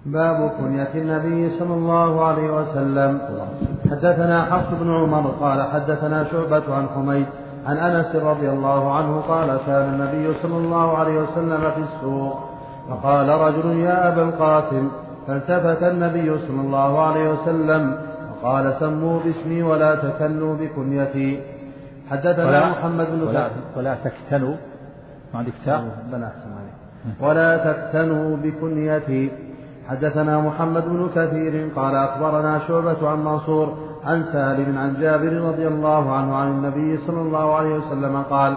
باب كنية النبي صلى الله عليه وسلم. حدثنا حفص بن عمر قال حدثنا شعبة عن حميد عن أنس رضي الله عنه قال كان النبي صلى الله عليه وسلم في السوق فقال رجل يا أبا القاسم، فالتفت النبي صلى الله عليه وسلم وقال سموا باسمي ولا تكنوا بكنيتي. حدثنا محمد بن ولا تكتنوا ما عندك ساعة ولا تكتنوا بكنيتي. حدثنا محمد بن كثير قال أخبرنا شعبة عن منصور عن سالم عن جابر رضي الله عنه عن النبي صلى الله عليه وسلم قال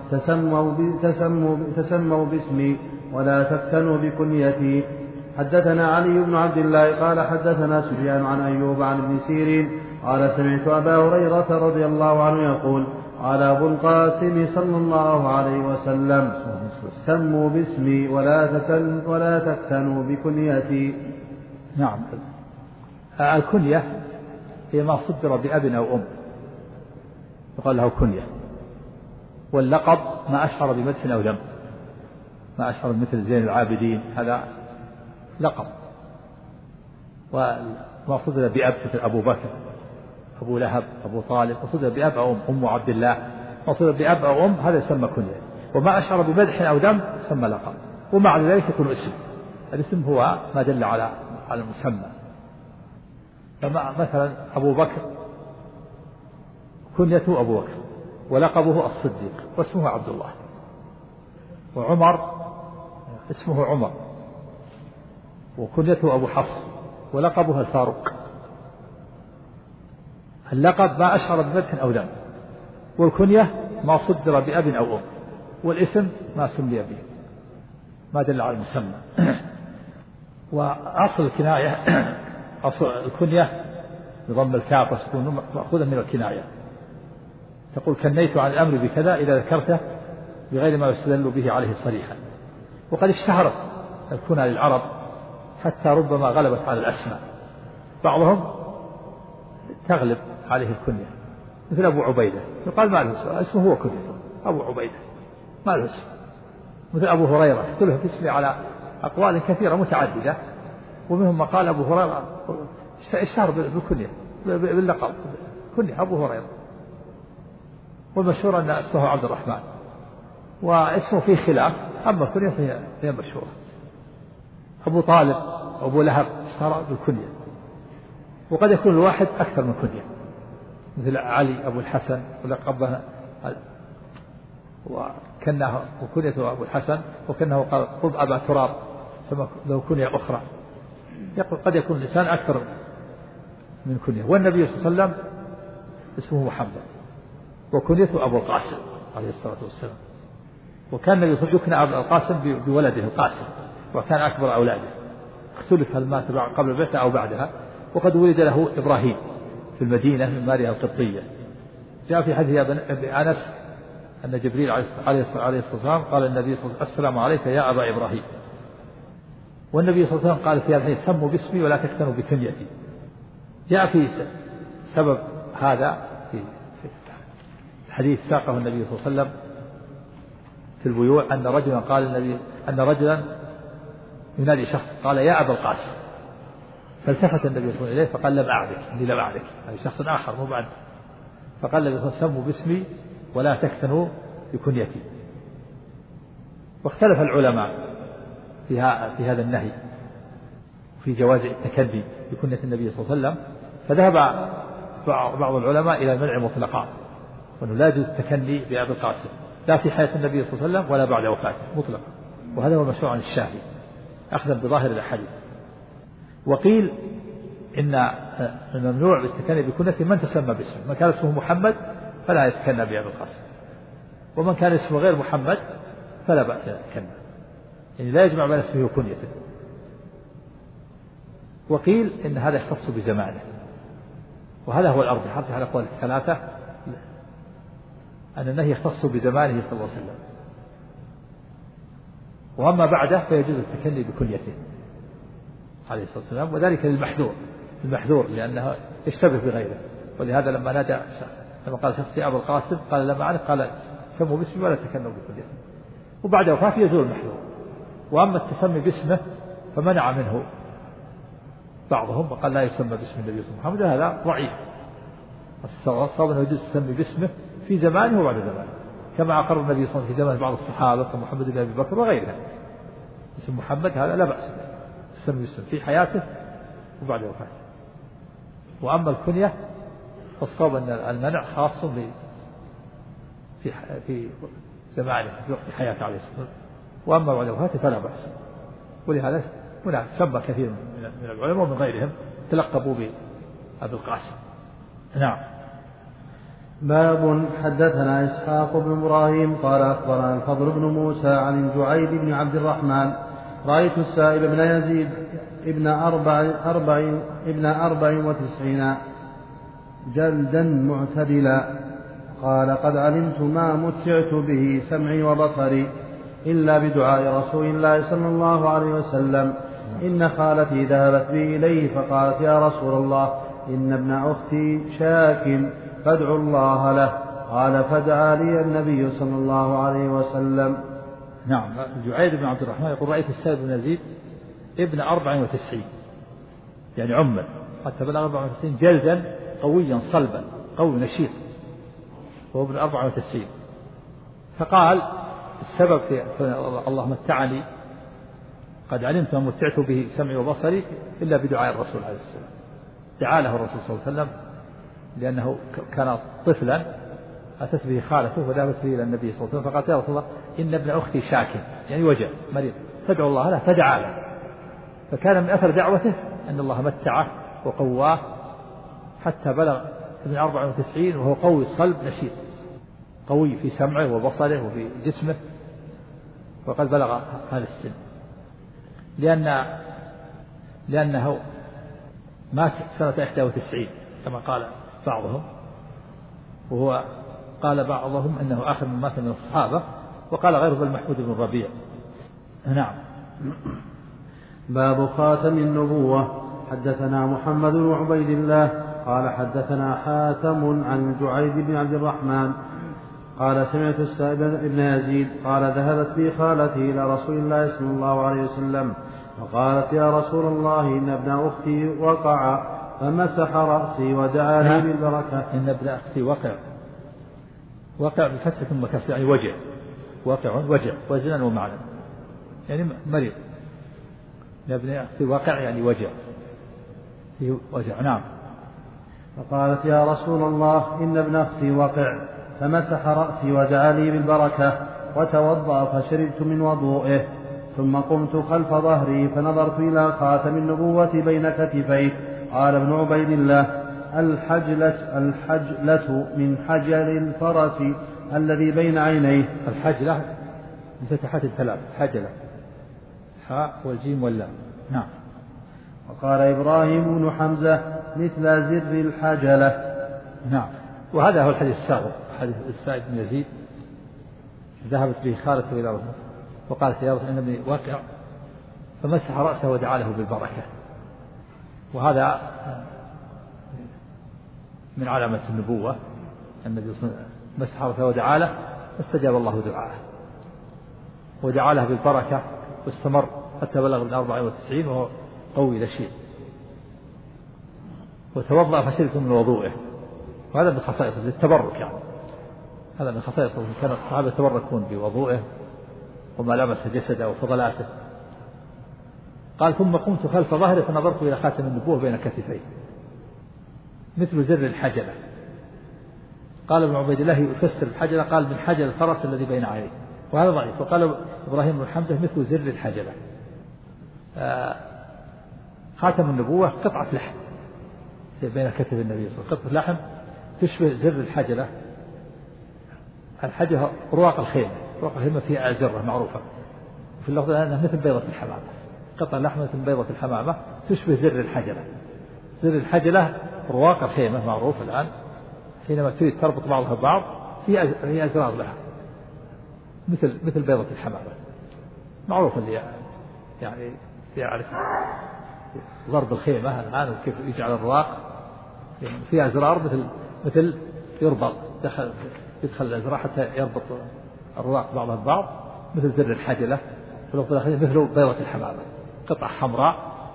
تسموا باسمي ولا تكتنوا بكنيتي. حدثنا علي بن عبد الله قال حدثنا سفيان عن أيوب عن ابن سيرين قال سمعت أبا هريرة رضي الله عنه يقول قال أبو القاسم صلى الله عليه وسلم سموا باسمي ولا تكتنوا بكنيتي. نعم. الكنية هي ما صدر بأب أو أم يقال له كنية، واللقب ما أشعر بمدح أو ذم، ما أشعر مثل زين العابدين هذا لقب، وما صدر بأب مثل أبو بكر أبو لهب أبو طالب، وصدر بأب أو أم عبد الله، وصدر بأب أو أم هذا يسمى كنية، وما أشعر بمدح أو ذم يسمى لقب، ومع ذلك يكون اسم. الاسم هو ما دل على المسمى. مثلا أبو بكر كنيته أبو بكر ولقبه الصديق واسمه عبد الله، وعمر اسمه عمر وكنيته أبو حفص ولقبه الفاروق. اللقب ما أشعر بمدح أو ذم، والكنية ما صدر بأب أو أم، والاسم ما سمي به ما دل على المسمى. وأصل الكناية أصل الكنية بضم الكاف وسكون مأخوذة من الكناية، تقول كنيت عن الأمر بكذا إذا ذكرته بغير ما يستدل به عليه صريحا. وقد اشتهرت الكنى للعرب حتى ربما غلبت على الأسماء، بعضهم تغلب عليه الكنية مثل أبو عبيدة يقال ما له اسمه هو كنيته أبو عبيدة ما له اسم، مثل أبو هريرة اختلف في اسمه على أقوال كثيرة متعددة، ومنهم ما قال أبو هريرة اشتهر بالكنية باللقب كنية أبو هريرة، والمشهور أن اسمه عبد الرحمن، واسمه فيه خلاف، أما كنية هي مشهورة. أبو طالب أبو لهب اشتهر بالكنية، وقد يكون الواحد أكثر من كنية، مثل علي أبو الحسن ولقبه وكنه وكنيته أبو الحسن، وكنه قال خذ أبا تراب سمى له كنية أخرى. قد يكون الإنسان أكثر من كنية. والنبي صلى الله عليه وسلم اسمه محمد وكنيته أبو القاسم عليه الصلاة والسلام، وكان النبي صلى الله عليه وسلم يكنى أبو القاسم بولده القاسم، وكان أكبر أولاده، اختلف هل مات قبل البعثة أو بعدها. وقد ولد له إبراهيم في المدينة من ماريا القبطية. جاء في حديث أنس أن جبريل عليه الصلاة والسلام قال النبي صلى الله عليه وسلم السلام عليك يا أبا إبراهيم، والنبي صلى الله عليه وسلم قال في هذا الحديث سموا باسمي ولا تكتنوا بكنيتي. جاء في سبب هذا في الحديث ساقه النبي صلى الله عليه وسلم في البيوع أن رجلا قال النبي أن رجلا ينادي شخص قال يا أبا القاسم، فالتفت النبي صلى الله عليه وسلم فقال لم أعرف إني لم أعرف، يعني شخص آخر مو بعد. فقال النبي صلى الله عليه وسلم سموا باسمي ولا تكتنوا بكنيتي. واختلف العلماء في هذا النهي في جواز التكني بكنية النبي صلى الله عليه وسلم، فذهب بعض العلماء إلى المنع مطلقا، وأنه لا يجوز التكني بأبي القاسم لا في حياة النبي صلى الله عليه وسلم ولا بعد وفاته مطلقا، وهذا هو المشروع عن الشافعي أخذا بظاهر الأحاديث. وقيل إن الممنوع بالتكني بكنية من تسمى باسمه، من كان اسمه محمد فلا يتكنى بأبي القاسم، ومن كان اسمه غير محمد فلا بأس يتكنى، يعني لا يجمع بين اسمه وكنيته. وقيل إن هذا يختص بزمانه، وهذا هو الأرض حتى على أقوال الثلاثة أن النهي يختص بزمانه صلى الله عليه وسلم، وأما بعده فيجوز التكني بكنيته عليه الصلاة والسلام، وذلك المحذور لأنه يشتبه بغيره. ولهذا لما قال شخص أبو القاسم قال لما أعرف قال سموا باسمي ولا تكنوا بكنيته، وبعد وفاته يزول المحذور. وأما التسمي باسمه فمنع منه بعضهم وقال لا يسمى باسم النبي صلى الله عليه وسلم، هذا ضعيف. الصواب أنه يجوز تسمي باسمه في زمانه وبعد زمانه، كما أقر النبي صلى الله عليه وسلم في زمان بعض الصحابة كمحمد بن أبي بكر وغيرها، اسم محمد هذا لا بأس به تسمي باسمه في حياته وبعد وفاته. وأما الكنية فالصواب أن المنع خاص في زمانه في وقت حياته عليه الصلاة والسلام، وأما بعد وفاته فلا بأس. ولهذا هنا سمى كثير من العلماء ومن غيرهم تلقبوا بأبي القاسم. نعم. باب حدثنا إسحاق بن إبراهيم قال أخبرنا الفضل بن موسى عن جعيد بن عبد الرحمن رأيت السائب بن يزيد ابن 94 جلدا معتدلا قال قد علمت ما متعت به سمعي وبصري إلا بدعاء رسول الله صلى الله عليه وسلم. إن خالتي ذهبت بي إليه فقالت يا رسول الله إن ابن أختي شاك فادعوا الله له. قال فدعا لي النبي صلى الله عليه وسلم. نعم. جعيد بن عبد الرحمن يقول رأيت السائب بن يزيد ابن 94 يعني عمر حتى بلغ 94 جلدا قويا صلبا قوي نشيط وهو ابن 94. فقال السبب في الله متعني قد علمت ما متعت به سمعي وبصري إلا بدعاء الرسول عليه الصلاة والسلام. دعا له الرسول صلى الله عليه وسلم لأنه كان طفلا أتت به خالته وذهبت به إلى النبي صلى الله عليه وسلم فقالت يا رسول الله إن ابن أختي شاك يعني وجع مريض فادعوا الله له فدعا له. فكان من أثر دعوته أن الله متعه وقواه حتى بلغ ابن 94 وهو قوي صلب نشيط قوي في سمعه وبصره وفي جسمه وقد بلغ هذا السن لأنه مات سنة 91 كما قال بعضهم وهو قال بعضهم أنه آخر من مات من الصحابة وقال غيره المحمود بن الربيع. نعم. باب خاتم النبوة. حدثنا محمد بن عبيد الله قال حدثنا حاتم عن جعيد بن عبد الرحمن قال سمعت السائب بن يزيد قال ذهبت بي خالتي إلى رسول الله صلى الله عليه وسلم فقالت يا رسول الله إن ابن أختي وقع فمسح رأسي ودعا لي بالبركة. إن ابن أختي وقع بفتحة ثم كسر يعني وجع وجع وزنا ومعنى يعني مريض. إن ابن أختي وقع يعني وجع. نعم. فقالت يا رسول الله إن ابن أختي وقع فمسح رأسي ودعا لي بالبركة وتوضأ فشربت من وضوئه ثم قمت خلف ظهري فنظرت إلى خاتم النبوة بين كتفيه. قال ابن عبيد الله الحجلة من حجل الفرس الذي بين عينيه. الحجلة بفتحات الثلاث حجلة حاء والجيم واللام. نعم. وقال إبراهيم بن حمزة مثل زر الحجلة. نعم. وهذا هو الحديث السابق حديث السائب بن يزيد ذهبت به خالته إلى رسول وقالت يا رسول إن ابني واقع فمسح رأسه ودعا له بالبركة. وهذا من علامة النبوة النبي صلى الله عليه وسلم مسح رأسه ودعا له فاستجاب الله دعاءه ودعا له بالبركة واستمر حتى بلغ من 94 وهو قوي نشيط. وتوضأ فشربت من وضوئه. وهذا من خصائصه للتبرك يعني هذا من خصائصه كان الصحابة يتبركون بوضوئه وما لمس جسده وفضلاته. قال ثم قمت خلف ظهري فنظرت إلى خاتم النبوة بين كتفيه مثل زر الحجلة. قال ابن عبيد الله يفسر الحجلة قال من حجل الفرس الذي بين عينيه وهذا ضعيف. وقال إبراهيم بن حمزة مثل زر الحجلة. خاتم النبوة قطعة لحم بين كتف النبي صلى الله عليه وسلم قطعة لحم تشبه زر الحجلة. الحجلة رواق الخيمة فيها أزرة معروفة في اللفظ أنها مثل بيضة الحمامة قطعة لحم مثل بيضة الحمامة تشبه زر الحجلة. زر الحجلة رواق الخيمة معروف الآن حينما تريد تربط بعضها ببعض في أزرار لها مثل بيضة الحمامة معروف اللي يعني يعرف ضرب الخيمة الآن وكيف يجعل الرواق يعني فيها أزرار مثل يربط يدخل الأزرار حتى يربط الرواق بعضها ببعض مثل زر الحجلة في الوقت الأخير مثل بيضة الحمامة قطعة حمراء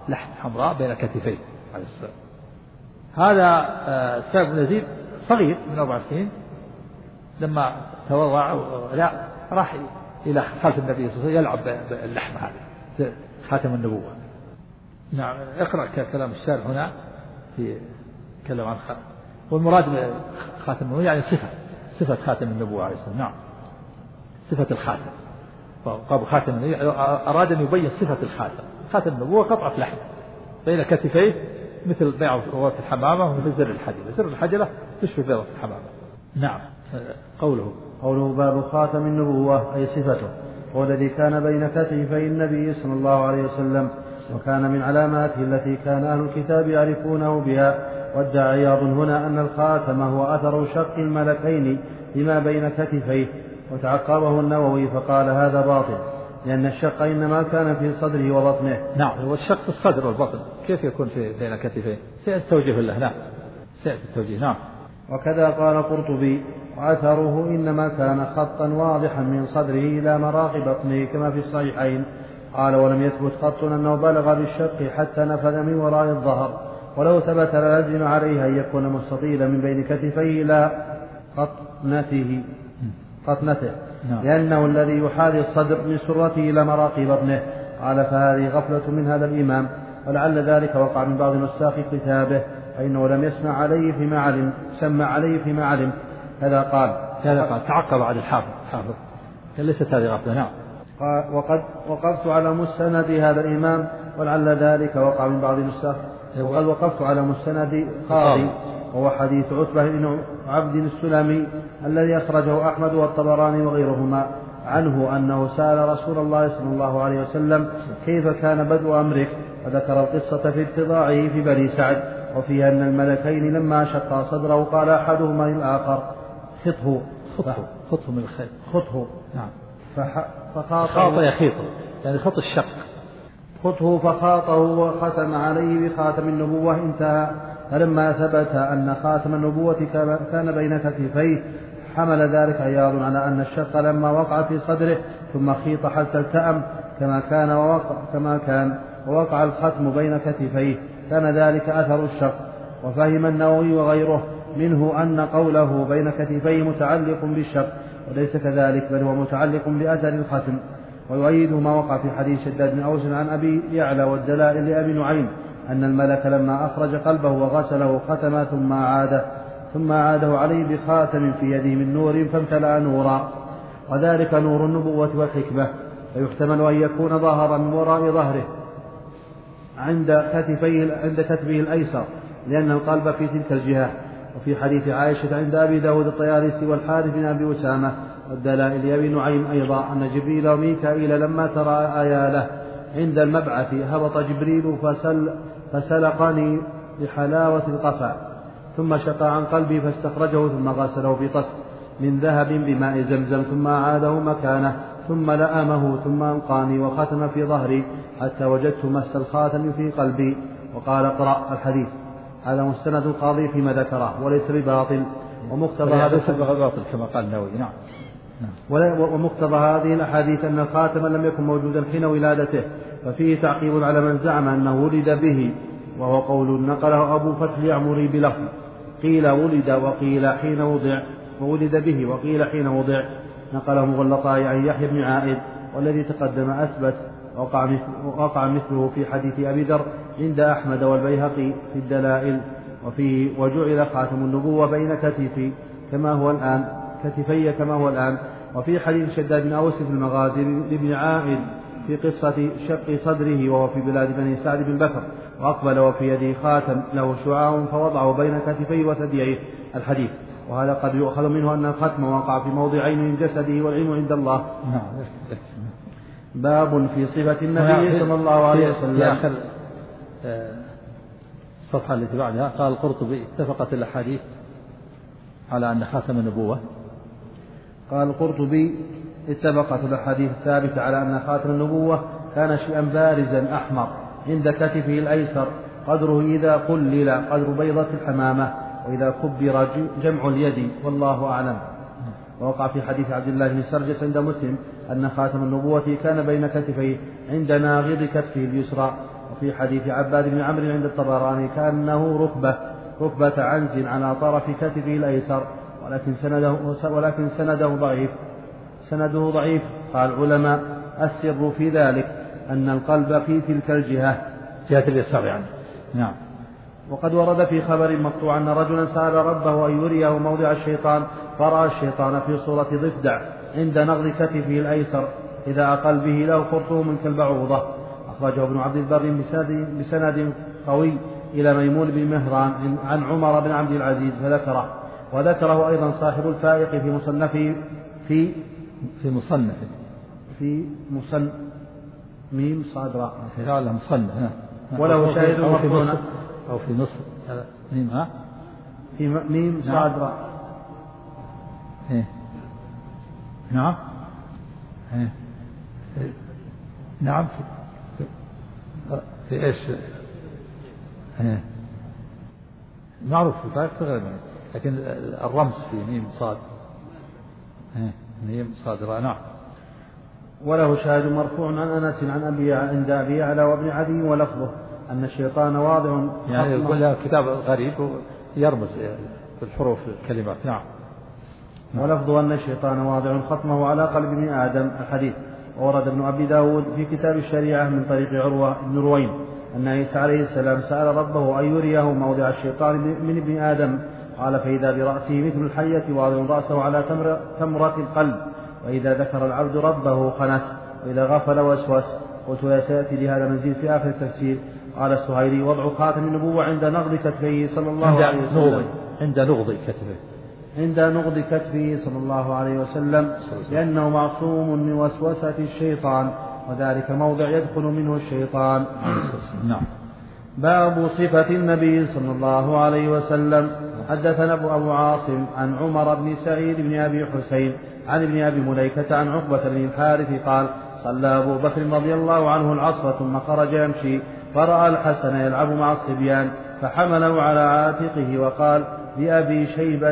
لحم حمراء بين كتفيه عليه السلام. هذا سعد بن يزيد صغير من 4 سنين لما توضع لا راح إلى خاتم النبي صلى الله عليه وسلم يلعب باللحم هذا خاتم النبوة. نعم اقرأ كلام الشارح هنا في كلام عن خاتم، والمراد خاتم النبوة يعني صفة خاتم النبوة عليه السلام. نعم صفة الخاتم، قال خاتم النبوة أراد أن يبين صفة الخاتم. خاتم النبوة قطعة لحم بين كتفيه مثل بيضة الحمامة ومثل زر الحجلة. زر الحجلة تشبه بيضة الحمامة. نعم. قوله باب خاتم النبوة أي صفته، هو الذي كان بين كتفي النبي صلى الله عليه وسلم، وكان من علاماته التي كان أهل الكتاب يعرفونه بها. وادعى عياض هنا أن الخاتم هو أثر شق الملكين لما بين كتفيه، وتعقبه النووي فقال هذا باطل، لأن الشق إنما كان في صدره وبطنه. نعم والشق في الصدر والبطن كيف يكون بين كتفيه؟ سيستوجه له. نعم سيأتي التوجيه. نعم. وكذا قال قرطبي وأثره إنما كان خطا واضحا من صدره إلى مراق بطنه كما في الصحيحين. قال ولم يثبت خط أنه بلغ بالشق حتى نفذ من وراء الظهر، ولو ثبت لازم عليه أن يكون مستطيلا من بين كتفيه إلى قطنته لأنه الذي يحاذي الصدر من سرته إلى مراق بطنه. قال فهذه غفلة من هذا الإمام، ولعل ذلك وقع من بعض نساخ كتابه، فإنه لم يسمع عليه فيما علم. هذا قال تعقب على الحافظ ليست هذه غفلة. نعم. وقد وقفت على مستند هذا الإمام، ولعل ذلك وقع من بعض النساخ. وقد وقفت على مستند قاضي، وهو حديث عتبة بن عبد السلمي الذي أخرجه أحمد والطبراني وغيرهما عنه أنه سأل رسول الله صلى الله عليه وسلم كيف كان بدء أمرك، وذكر القصة في اتضاعه في بني سعد، وفيها أن الملكين لما شقا صدره قال أحدهما للآخر خطه من الخير. خطه. نعم. فخاط يخيطه يعني خط الشق. خطه فخاطه وختم عليه بخاتم النبوة. انتهى. فلما ثبت أن خاتم النبوة كان بين كتفيه حمل ذلك عياض على أن الشق لما وقع في صدره ثم خيط حتى التأم كما كان ووقع الختم بين كتفيه كان ذلك أثر الشق. وفهم النووي وغيره منه أن قوله بين كتفيه متعلق بالشق، وليس كذلك بل هو متعلق بأثر الختم. ويؤيد ما وقع في حديث شداد بن أوس عن أبي يعلى والدلائل لأبي نعيم أن الملك لما أخرج قلبه وغسله ختم ثم عاده عليه بخاتم في يده من نور فامتلأ نورا، وذلك نور النبوة والحكمة. فيحتمل أن يكون ظهر من وراء ظهره عند كتفه الأيسر، لأن القلب في تلك الجهة. وفي حديث عائشة عند أبي داود الطيالسي والحارث بن أبي أسامة والدلائل لأبي نعيم أيضا أن جبريل وميكائيل لما ترى آياله عند المبعث هبط جبريل فسلقني بحلاوة القفا، ثم شقى عن قلبي فاستخرجه ثم غسله في طست من ذهب بماء زمزم ثم أعاده مكانه ثم لأمه ثم ألقاني وختم في ظهري حتى وجدت مس الخاتم في قلبي. وقال اقرأ الحديث. هذا مستند القاضي فيما ذكره وليس بباطل. ومقتضى كما قال النووي. نعم. ومقتضى هذه الأحاديث أن الخاتم لم يكن موجودا حين ولادته، ففيه تعقيب على من زعم أنه ولد به، وهو قول نقله أبو فتح اليعمري بلفظ قيل ولد وقيل حين وضع، وولد به وقيل حين وضع. نقله مغلطاي عن يحيى بن عائد، والذي تقدم أثبت وقع مثله في حديث أبي ذر عند أحمد والبيهقي في الدلائل. وفيه وجعل خاتم النبوة بين كتفي كما هو الآن. وفي حديث شداد بن أوس في المغازي لابن عائد في قصة شق صدره وهو في بلاد بني سعد بن بكر، وأقبل وفي يده خاتم له شعاع فوضعه بين كتفيه وثدييه الحديث. وهذا قد يؤخذ منه أن الختم وقع في موضعين من جسده والعلم عند الله. باب في صفة النبي صلى الله عليه وسلم. في آخر الصفحة التي بعدها قال القرطبي اتفقت الأحاديث على أن خاتم النبوة. قال القرطبي اتفقت الأحاديث الثابتة على أن خاتم النبوة كان شيئا بارزا أحمر عند كتفه الأيسر قدره إذا قلل قدر بيضة الحمامة، وإذا كبر جمع اليد، والله أعلم. ووقع في حديث عبد الله بن سرجس عند مسلم أن خاتم النبوة كان بين كتفيه عند ناغض كتفه اليسرى، وفي حديث عباد بن عمرو عند الطبراني كأنه ركبة عنز على طرف كتفه الأيسر، ولكن سنده ضعيف. قال العلماء السر في ذلك أن القلب في تلك الجهة، جهة اليسار يعني. نعم. وقد ورد في خبر مقطوع أن رجلا سأل ربه أن يريه موضع الشيطان، فرأى الشيطان في صورة ضفدع عند نغض كتفه الأيسر إذا أقل به له خرطوم كالبعوضة. أخرجه ابن عبد البر بسند قوي إلى ميمون بن مهران عن عمر بن عبد العزيز وذكره أيضا صاحب الفائق في مصنفه ميم صاد راء وله شاهد مرفوع أو في نص ميم في ميم صاد راء. نعم. نعم. في إيش؟ معروف في الفائق غير، لكن الرمز في ميم صاد راء. نعم. وله شاهد مرفوع عن أنس عن عند أبي يعلى وابن عدي ولفظه أن الشيطان واضع، يعني يقول لها كتاب غريب ويرمز بالحروف الكلمات. نعم. ولفظه أن الشيطان واضع ختمه على قلب ابن آدم الحديث. وورد ابن أبي داود في كتاب الشريعة من طريق عروة بن روين أن عيسى عليه السلام سأل ربه أن يريه موضع الشيطان من ابن آدم، قال فإذا برأسه مثل الحية واضع رأسه على تمرة القلب، وإذا ذكر العبد ربه خنس، وإذا غفل وسوس. قلت لا سيأتي لهذا مزيد في آخر التفسير. قال السهيلي وضع خاتم النبوة عند نغض كتفه صلى الله عليه وسلم عند نغض كتفه صلى الله عليه وسلم لأنه معصوم من وسوسة الشيطان، وذلك موضع يدخل منه الشيطان. نعم. باب صفة النبي صلى الله عليه وسلم. حدثنا أبو عاصم عن عمر بن سعيد بن أبي حسين عن ابن أبي مليكة عن عقبة بن الحارث قال صلى أبو بكر رضي الله عنه العصر ثم خرج يمشي فرأى الحسن يلعب مع الصبيان فحمله على عاتقه وقال بأبي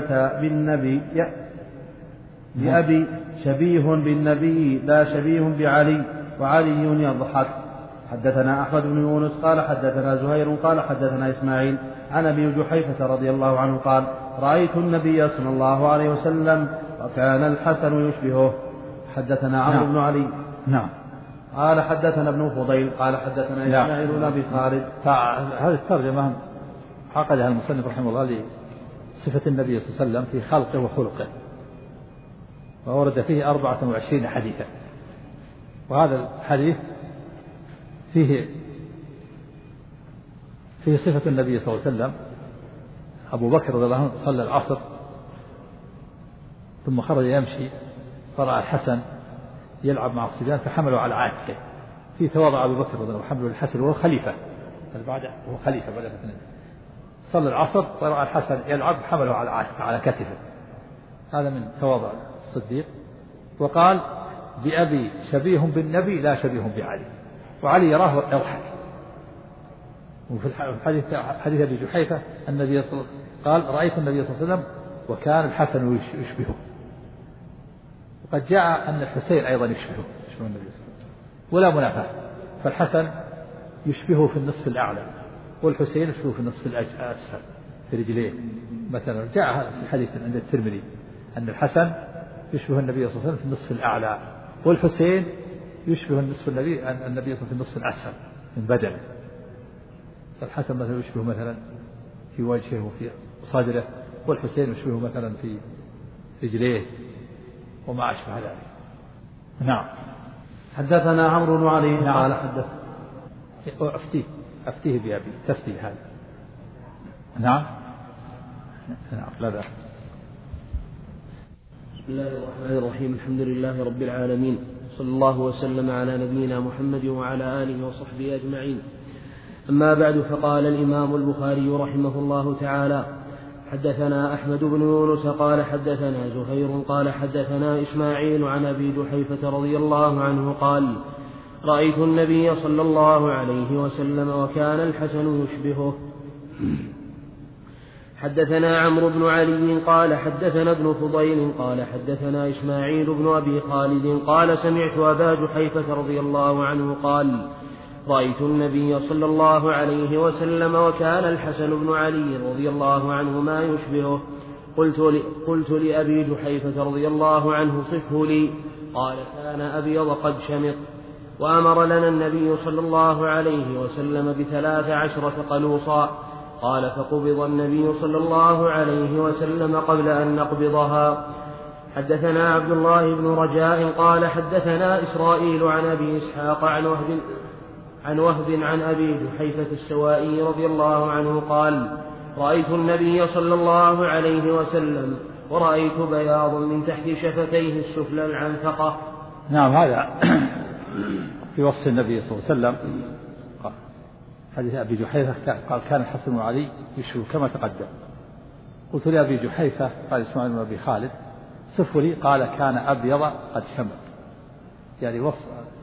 شبيه بالنبي لا شبيه بعلي، وعلي يضحك. حدثنا أحمد بن يونس قال حدثنا زهير قال حدثنا إسماعيل عن أبي جحيفة رضي الله عنه قال رأيت النبي صلى الله عليه وسلم وكان الحسن يشبهه. حدثنا عمرو بن علي. نعم. قال حدثنا ابن فضيل قال حدثنا إسماعيل بن أبي خالد. هذه الترجمة عقدها المصنف رحمه الله لصفة النبي صلى الله عليه وسلم في خلقه وخلقه، وورد فيه 24 حديثا. وهذا الحديث فيه صفة النبي صلى الله عليه وسلم. أبو بكر رضي الله عنه صلى العصر ثم خرج يمشي فرأى الحسن يلعب مع الصبيان فحمله على عاتقه. في تواضع أبو بكر رضي الله عنه وحمله الحسن وهو خليفة هو خليفة بعد اثنين. صلى العصر فرأى الحسن يلعب حمله على عاتقه على كتفه. هذا من تواضع الصديق. وقال بأبي شبيه بالنبي لا شبيه بعلي، وعلي يراه يضحك. وفي حديث أبي جحيفة النبي قال رأيت النبي صلى الله عليه وسلم وكان الحسن يشبهه. وقد جاء أن الحسين أيضا يشبه النبي صلى الله عليه وسلم ولا منافاة، فالحسن يشبهه في النصف الأعلى والحسين يشبهه في النصف الأسفل في رجليه مثلا. جاء هذا في الحديث عند الترمذي أن الحسن يشبه النبي صلى الله عليه وسلم في النصف الأعلى، والحسين يشبه النصف النبي صلى الله عليه وسلم في النصف الأسفل من بدنه. فالحسن مثلا يشبه مثلا في وجهه وفي صدره، والحسين يشبهه مثلا في رجليه وما أشبه ذلك. نعم. حدثنا عمرو بن علي. نعم. قال حدث أفتيه بأبي تفتي هذا. نعم. لا بأس. بسم الله الرحمن الرحيم. الحمد لله رب العالمين، صلى الله وسلم على نبينا محمد وعلى آله وصحبه أجمعين. أما بعد، فقال الإمام البخاري رحمه الله تعالى حدثنا أحمد بن يونس قال حدثنا زهير قال حدثنا إسماعيل عن أبي جحيفة رضي الله عنه قال رأيت النبي صلى الله عليه وسلم وكان الحسن يشبهه. حدثنا عمرو بن علي قال حدثنا ابن فضيل قال حدثنا إسماعيل بن أبي خالد قال سمعت أبا جحيفة رضي الله عنه قال رأيت النبي صلى الله عليه وسلم وكان الحسن بن علي رضي الله عنهما يشبهه. قلت لأبي جحيفة رضي الله عنه صفه لي، قال كان أبيض قد شمط. وأمر لنا النبي صلى الله عليه وسلم ب13 قلوصا. قال فقبض النبي صلى الله عليه وسلم قبل أن نقبضها. حدثنا عبد الله بن رجاء قال حدثنا إسرائيل عن أبي إسحاق عن وهب عن أبي جحيفة السوائي رضي الله عنه قال رأيت النبي صلى الله عليه وسلم ورأيت بياض من تحت شفتيه السفلى العنفقة. نعم، هذا في وصف النبي صلى الله عليه وسلم. حديث أبي جحيفة قال كان الحسن بن علي يشبه كما تقدم. قلت لأبي جحيفة قال إسماعيل بن أبي خالد صفه لي، قال كان أبيض قد شمط، يعني وصف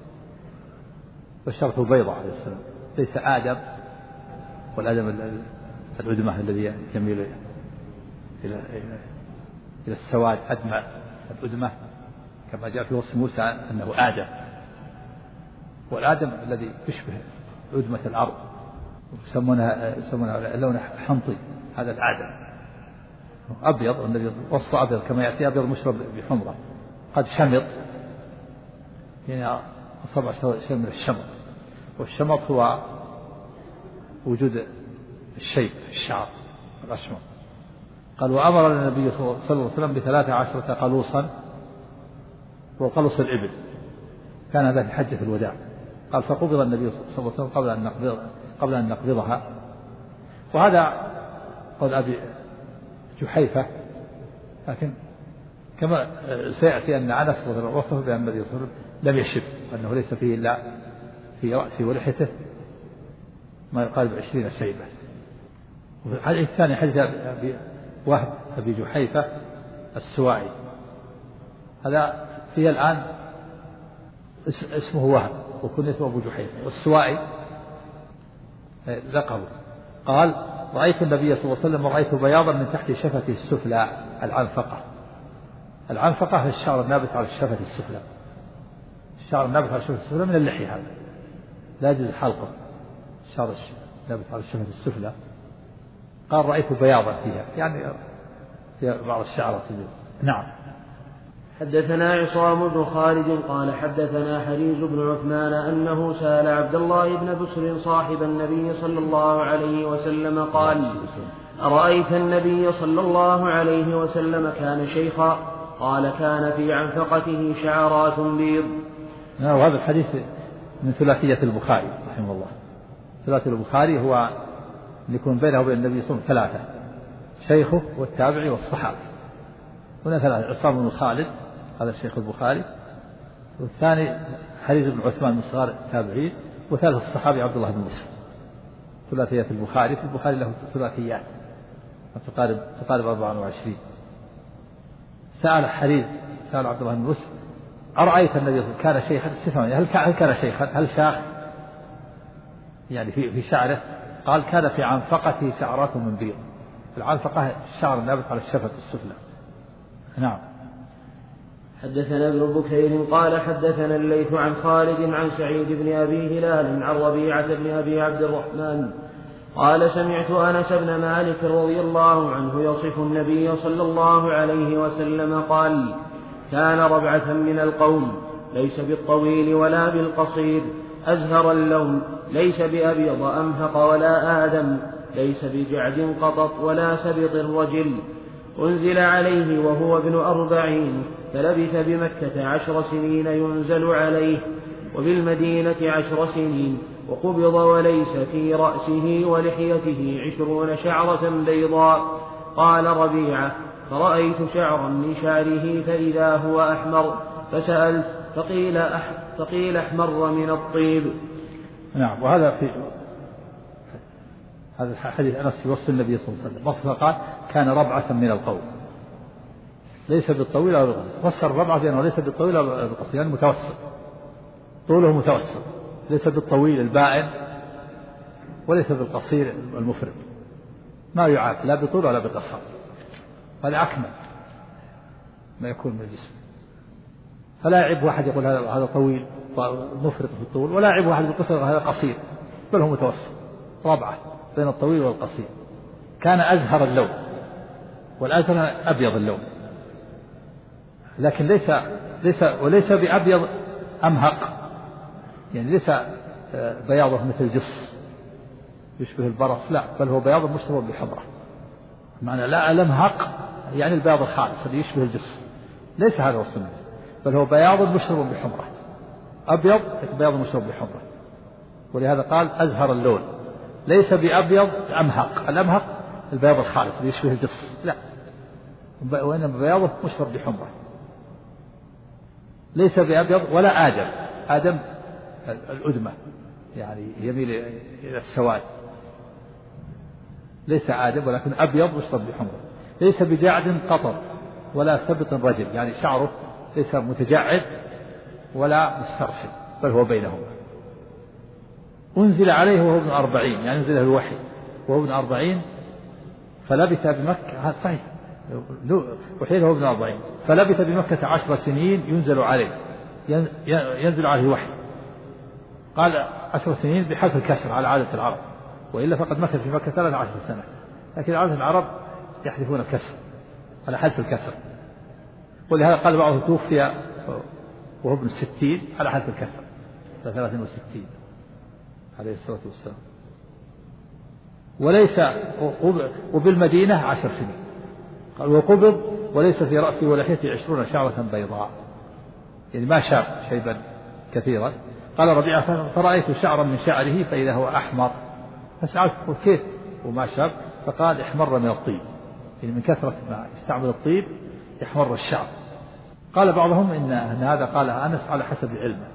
بشرته بيضاء عليه السلام، ليس آدم، والآدم العدمة الذي يميل إلى السواد، أدمع العدمة كما جاء في وصف موسى أنه آدم، والآدم الذي يشبه عدمة الأرض يسمونها لونه حنطي، هذا الآدم أبيض، والنبي وصف أبيض كما يأتي أبيض مشرب بحمرة قد شمط، يعني أصبع شيء من الشمط، والشمط هو وجود الشيب في الشعر الأشمر. قال وأمر النبي صلى الله عليه وسلم ب13 قلوصا، وقلوص الإبل، كان هذا في حجة الوداع. قال فقبض النبي صلى الله عليه وسلم قبل أن نقبضها. وهذا قول أبي جحيفة، لكن كما سيأتي أن أنس وصف بأن النبي صلى الله عليه وسلم لم يشب، أنه ليس فيه إلا في رأسه ولحيته ما يقارب 20 شيبة. الحديث الثاني حديث وهب أبي جحيفة السوائي، هذا فيه الآن اسمه وهب وكنيته أبو جحيفة، والسوائي لقبه. قال رأيت النبي صلى الله عليه وسلم ورأيت بياضا من تحت شفته السفلى العنفقة. العنفقة هي الشعر النابت على الشفة السفلى، الشعر النابت على الشفة السفلى من اللحية، هذا لا يجوز حلقه، الشعر النابت على الشفة السفلى. قال رأيت بياضا فيها، يعني في بعض الشعر. نعم. حدثنا عصام بن خالد قال حدثنا حريز بن عثمان أنه سأل عبد الله بن بسر صاحب النبي صلى الله عليه وسلم قال أرأيت النبي صلى الله عليه وسلم كان شيخا؟ قال كان في عنفقته شعرات بيض. وهذا الحديث من ثلاثية البخاري رحمه الله. ثلاثية البخاري هو أن يكون بينه وبين النبي صلى الله عليه وسلم 3، شيخه والتابعي والصحابي. هنا 3، عصام بن خالد هذا الشيخ البخاري، والثاني حريز بن عثمان من صغار التابعين، وثالث الصحابي عبد الله بن مسعود. ثلاثية البخاري، في البخاري له ثلاثيات تقارب 24. سأل حريز سأل عبد الله بن مسعود أرأيت النبي كان شيخا؟ هل كان شيخا؟ هل شاخ يعني في شعره؟ قال كان في عنفقته شعرات من بيض. العنفقة الشعر النابت على الشفة السفلى. نعم. حدثنا ابن بكير قال حدثنا الليث عن خالد عن سعيد بن أبي هلال عن ربيعة بن أبي عبد الرحمن قال سمعت أنس بن مالك رضي الله عنه يصف النبي صلى الله عليه وسلم قال كان ربعة من القوم، ليس بالطويل ولا بالقصير، أزهر اللون، ليس بأبيض أمهق ولا آدم، ليس بجعد قطط ولا سبط الرجل، أنزل عليه وهو ابن 40، فلبث بمكة 10 سنين ينزل عليه، وبالمدينة 10 سنين، وقبض وليس في رأسه ولحيته 20 شعرة بيضاء. قال ربيعة فرأيت شعرا من شعره فإذا هو أحمر، فسألت فقيل أحمر من الطيب. نعم. وهذا في هذا الحديث أنس في وصف النبي صلى الله عليه وسلم، وصف قال كان ربعة من القوم، ليس بالطويل ولا بالقصير. فسر الربعة بأنه ليس بالطويل ولا بالقصير، يعني متوسط، طوله متوسط، ليس بالطويل البائن وليس بالقصير المفرط، ما يعاف لا بطول ولا بقصر، هذا أكمل ما يكون من الجسم. فلا يعيب واحد يقول هذا طويل مفرط في الطول، ولا يعيبه أحد بالقصر هذا قصير، بل هو متوسط ربعة بين الطويل والقصير. كان أزهر اللون، والأزهر أبيض اللون، لكن وليس بأبيض أمهق، يعني ليس بياضه مثل جص يشبه البرص، لا، بل هو بياض مشرب بحمرة. معنى لا الأمهق يعني البياض الخالص اللي يشبه الجص، ليس هذا هو السنة، بل هو بياض مشرب بحمرة، أبيض بياض مشرب بحمرة. ولهذا قال أزهر اللون، ليس بأبيض أمهق. الأمهق البياض الخالص اللي يشبه الجص، لا، وإنما بياضه مشرب بحمرة. ليس بأبيض ولا آدم الأدمة، يعني يميل إلى السواد، ليس آدم ولكن أبيض مشرب بحمرة. ليس بجعد قطر ولا سبط رجل، يعني شعره ليس متجعد ولا مسترسل، بل هو بينهما. أنزل عليه وهو ابن 40، يعني نزله الوحي وهو ابن 40، فلبث بمكة، هذا صحيح، وحين هو ابن 40 فلبث بمكة 10 سنين ينزل عليه، ينزل عليه وحي. قال 10 سنين بحذف الكسر على عادة العرب، وإلا فقد مكث في مكة 13 سنة، لكن عادة العرب يحذفون الكسر على حذف الكسر، ولهذا قال بعضهم توفي وهو ابن 60 على حذف الكسر 63 عليه الصلاة والسلام. وليس وبالمدينة 10 سنين. قال وقبض وليس في رأسه ولحيته 20 شعرة بيضاء، يعني ما شاب شيبا كثيرا. قال ربيعة فرأيت شعرا من شعره فإذا هو أحمر، فسألت كيف وما شاب؟ فقال احمر من الطيب، يعني من كثرة ما يستعمل الطيب يحمر الشعر. قال بعضهم إن هذا قال أنس على حسب علمه.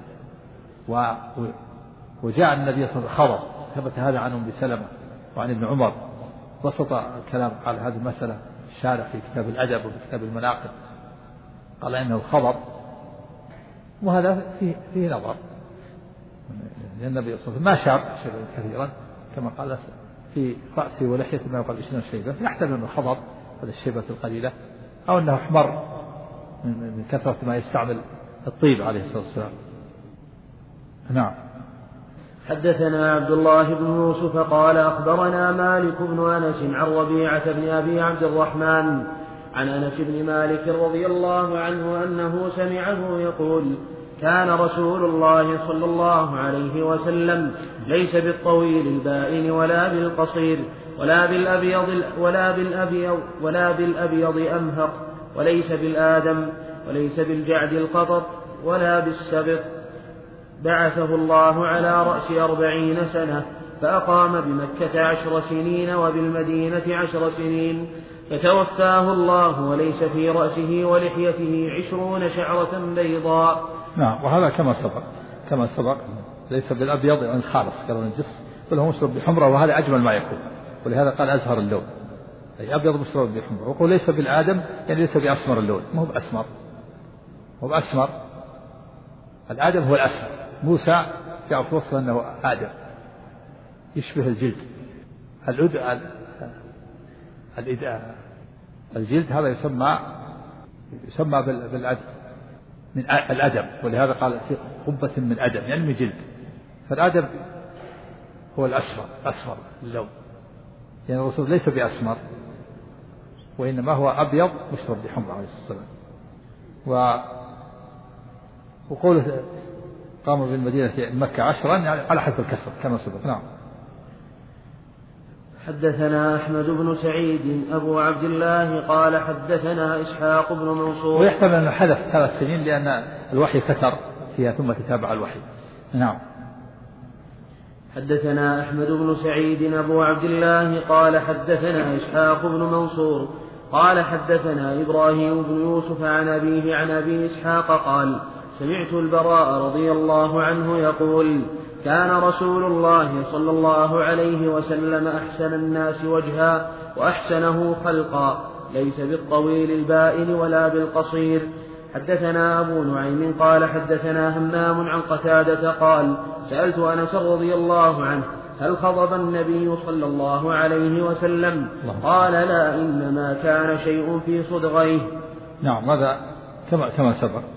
وجاء النبي صلى الله عليه وسلم خضر، ثبت هذا عن أم سلمة وعن ابن عمر، بسط الكلام على هذه المسألة الشارح في كتاب الأدب وفي كتاب المناقب، قال إنه الخضر، وهذا فيه نظر، لأن النبي صلى الله عليه وسلم ما شاب شيبا كثيرا كما قال في رأسه ولحيته ما يقال 20 شيبة، يحتمل أن الخضر هذا الشيبة القليلة، أو أنه أحمر من كثرة ما يستعمل الطيب عليه الصلاة والسلام. نعم. حدثنا عبد الله بن يوسف قال أخبرنا مالك بن أنس عن ربيعة بن أبي عبد الرحمن عن أنس بن مالك رضي الله عنه أنه سمعه يقول كان رسول الله صلى الله عليه وسلم ليس بالطويل البائن ولا بالقصير ولا بالأبيض أمهق، وليس بالآدم وليس بالجعد القطط ولا بالسبط. بعثه الله على رأس 40 سنة، فأقام بمكة 10 سنين وبالمدينة 10 سنين، فتوفاه الله وليس في رأسه ولحيته 20 شعرة بيضاء. نعم. وهذا كما سبق ليس بالأبيض يعني خالص كلون الجص، بل هو مشرب بحمرة، وهذا أجمل ما يكون، ولهذا قال أزهر اللون، أي أبيض مشرب بحمرة. وقول ليس بالآدم يعني ليس بأسمر اللون، ما هو بأسمر، الآدم هو الأسمر. موسى جاء في وصف أنه آدم يشبه الجلد، الجلد هذا يسمى بالأدم، من الأدم، ولهذا قال في قبة من أدم يعني من جلد. فالأدم هو أسمر اللون، يعني الرسول ليس بأسمر، وإنما هو أبيض مشرب بحمرة عليه الصلاة والسلام. وقوله قام بالمدينة مكة 10 يعني على حذف الكسر كما سبق. نعم. حدثنا أحمد بن سعيد أبو عبد الله قال حدثنا إسحاق بن منصور. ويحتمل أنه حدث 3 سنين لأن الوحي فتر فيها ثم تتابع الوحي. نعم. حدثنا أحمد بن سعيد أبو عبد الله قال حدثنا إسحاق بن منصور قال حدثنا إبراهيم بن يوسف عن أبيه عن أبي إسحاق قال سمعت البراء رضي الله عنه يقول كان رسول الله صلى الله عليه وسلم أحسن الناس وجها وأحسنه خلقا، ليس بالطويل البائن ولا بالقصير. حدثنا أبو نعيم قال حدثنا همام عن قتادة قال سألت أنس رضي الله عنه هل خضب النبي صلى الله عليه وسلم؟ قال لا، إنما كان شيء في صدغيه. نعم. هذا كما سبق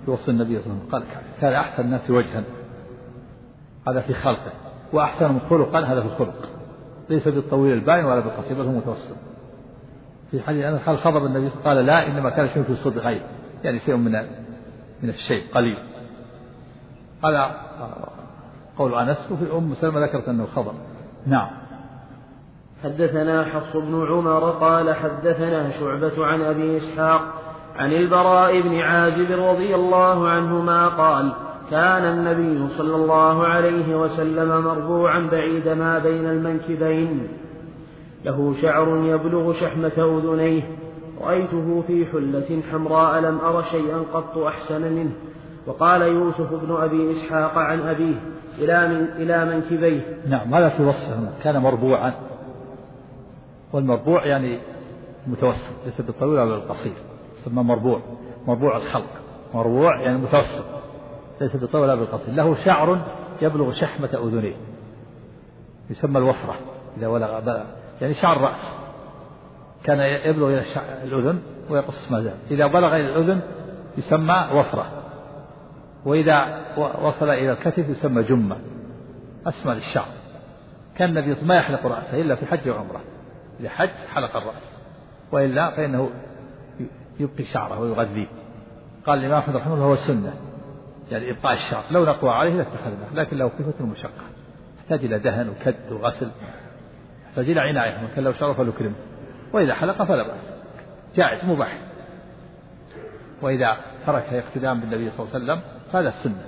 يوصي النبي صلى الله عليه وسلم قال كان أحسن الناس وجها، هذا في خلقه، وأحسنهم خلقا، هذا في الخلق، ليس بالطويل الباين ولا بالقصير بل هو متوسط. في حديث أنس هل خضب النبي قال لا، إنما كان شيء في الصدق غير، يعني شيء من الشيء قليل. هذا قول أنس. وفي أم سلمة ذكرت أنه خضب. نعم. حدثنا حفص بن عمر قال حدثنا شعبة عن أبي إسحاق عن البراء بن عازب رضي الله عنهما قال كان النبي صلى الله عليه وسلم مربوعا بعيد ما بين المنكبين، له شعر يبلغ شحمة أذنيه، رأيته في حلة حمراء لم أر شيئا قط أحسن منه. وقال يوسف بن أبي إسحاق عن أبيه إلى منكبيه. نعم، هذا في وصفه، كان مربوعا، والمربوع يعني متوسط، ليس بالطويل ولا بالقصير، ثم مربوع الخلق، مربوع يعني متوسط، ليس بالطويل ولا بالقصير. له شعر يبلغ شحمة أذنيه، يسمى الوفرة إذا بلغ، يعني شعر الرأس كان يبلغ إلى الأذن ويقص ما زال، إذا بلغ إلى الأذن يسمى وفرة، وإذا وصل إلى الكتف يسمى جمة، أسمى للشعر. كان النبي ما يحلق رأسه إلا في حج وعمرة، إذا حج حلق الرأس، وإلا فإنه يبقي شعره ويغذيه. قال الإمام أحمد رحمه الله هو سنة، يعني إبقاء الشعر، لو نقوى عليه لاتخذناه، لكن له كلفة مشقة، يحتاج إلى دهن وكد وغسل، يحتاج إلى عناية، وكان لو شرف فليكرمه. وإذا حلق فلا بأس، جائز مباح. وإذا ترك اقتداء بالنبي صلى الله عليه وسلم هذا السنة.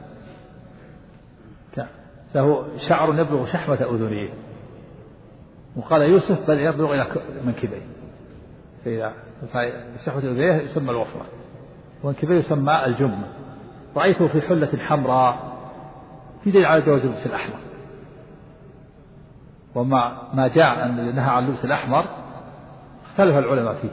له شعر يبلغ شحمة أذنيه، وقال يوسف بل يبلغ إلى منكبيه، فإذا شحمة أذنيه يسمى الوفرة، ومنكبيه يسمى الجمة. رأيته في حلة حمراء، في دليل على جواز اللبس الأحمر. وما جاء أن نهى عن اللبس الأحمر اختلف العلماء فيه،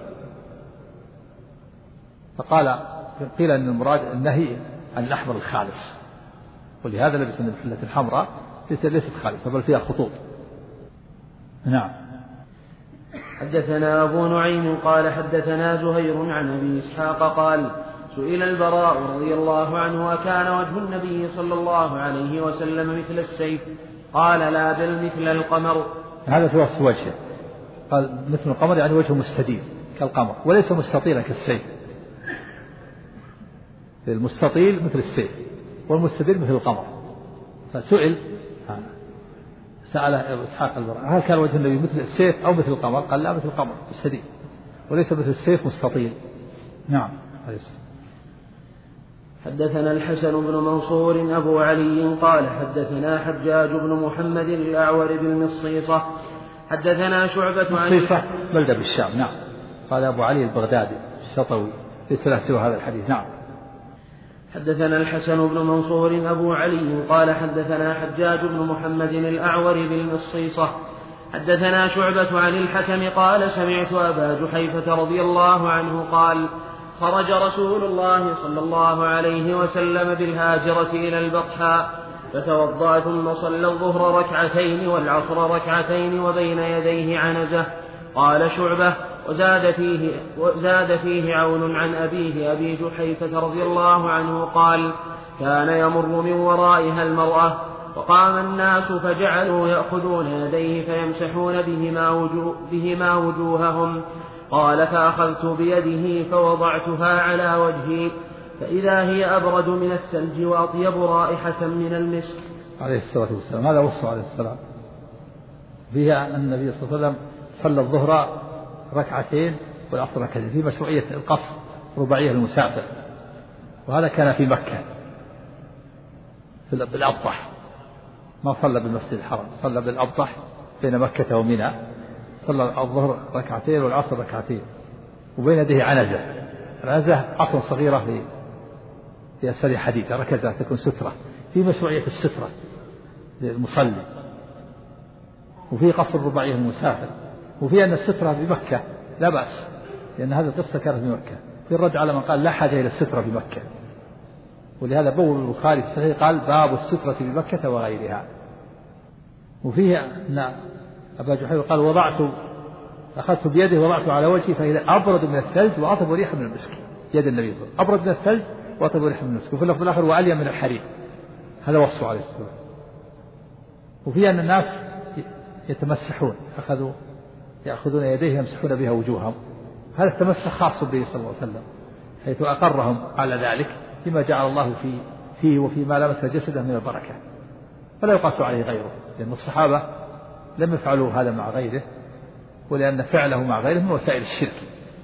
قيل أن المراد النهي عن الأحمر الخالص، ولهذا لبس النبي حلة الحمراء ليست خالصة بل فيها خطوط. نعم. حدثنا أبو نعيم قال حدثنا زهير عن أبي إسحاق قال سئل البراء رضي الله عنه أكان وجه النبي صلى الله عليه وسلم مثل السيف؟ قال لا بل مثل القمر. هذا في وصف وجهه، قال مثل القمر يعني وجهه مستدير كالقمر، وليس مستطيلا كالسيف. المستطيل مثل السيف، والمستدير مثل القمر. سأل إسحاق البراء هل كان وجه النبي مثل السيف أو مثل القمر؟ قال لا مثل القمر مستدير، وليس مثل السيف مستطيل. نعم. حدثنا الحسن بن منصور أبو علي قال حدثنا حجاج بن محمد الأعور بالمصيصة حدثنا شعبة عن المصيصة بلدة بالشام. نعم. قال أبو علي البغدادي الشطوي، ليس له سوى هذا الحديث. نعم. حدثنا الحسن بن منصور أبو علي قال حدثنا حجاج بن محمد الأعور بالمصيصة حدثنا شعبة عن الحكم قال سمعت أبا جحيفة رضي الله عنه قال خرج رسول الله صلى الله عليه وسلم بالهاجرة إلى البطحاء فتوضأ ثم صلى الظهر ركعتين والعصر ركعتين وبين يديه عنزة. قال شعبة وزاد فيه عون عن أبيه أبي جحيفة رضي الله عنه قال كان يمر من ورائها المرأة وقام الناس فجعلوا يأخذون يديه فيمسحون بهما وجوههم. قال فأخذت بيده فوضعتها على وجهي فإذا هي أبرد من الثلج وأطيب رائحة من المسك. عليه الصلاة والسلام. هذا وصف عليه السلام فيها أن النبي صلى الله عليه وسلم صلى الظهر ركعتين والعصر ركعتين، في مشروعية القصر رباعية المسافر، وهذا كان في مكة بالأبطح، ما صلى بالمسجد الحرام، صلى بالأبطح بين مكة ومنى، صلى الظهر ركعتين والعصر ركعتين وبين يديه عنزة. العنزة عصا صغيرة في أسفل حديد ركزها تكون سترة، في مشروعية السترة للمصلي، وفي قصر رباعية المسافر، وفي أن السترة بمكة لا بأس، لأن هذه القصة كانت في مكة. في الرد على من قال لا حاجة إلى السترة بمكة، ولهذا بوب البخاري في الصحيح قال باب السترة بمكة وغيرها. وفيه أن أبا جحيفة قال أخذت بيده وضعته على وجهي فإذا أبرد من الثلج وأطيب ريحا من المسك. يد النبي صلى الله عليه وسلم أبرد من الثلج وأطيب ريح من المسك. وفي اللفظ الآخر وألين من الحرير. هذا وصفه عليه الصلاة والسلام. وفي أن الناس يتمسحون، يأخذون يديه يمسحون بها وجوههم. هذا التمسح خاص به صلى الله عليه وسلم، حيث أقرهم على ذلك بما جعل الله فيه وفيما لمس جسده من البركة، فلا يقاس عليه غيره، لأن الصحابة لم يفعلوا هذا مع غيره، ولأن فعله مع غيره من وسائل الشرك.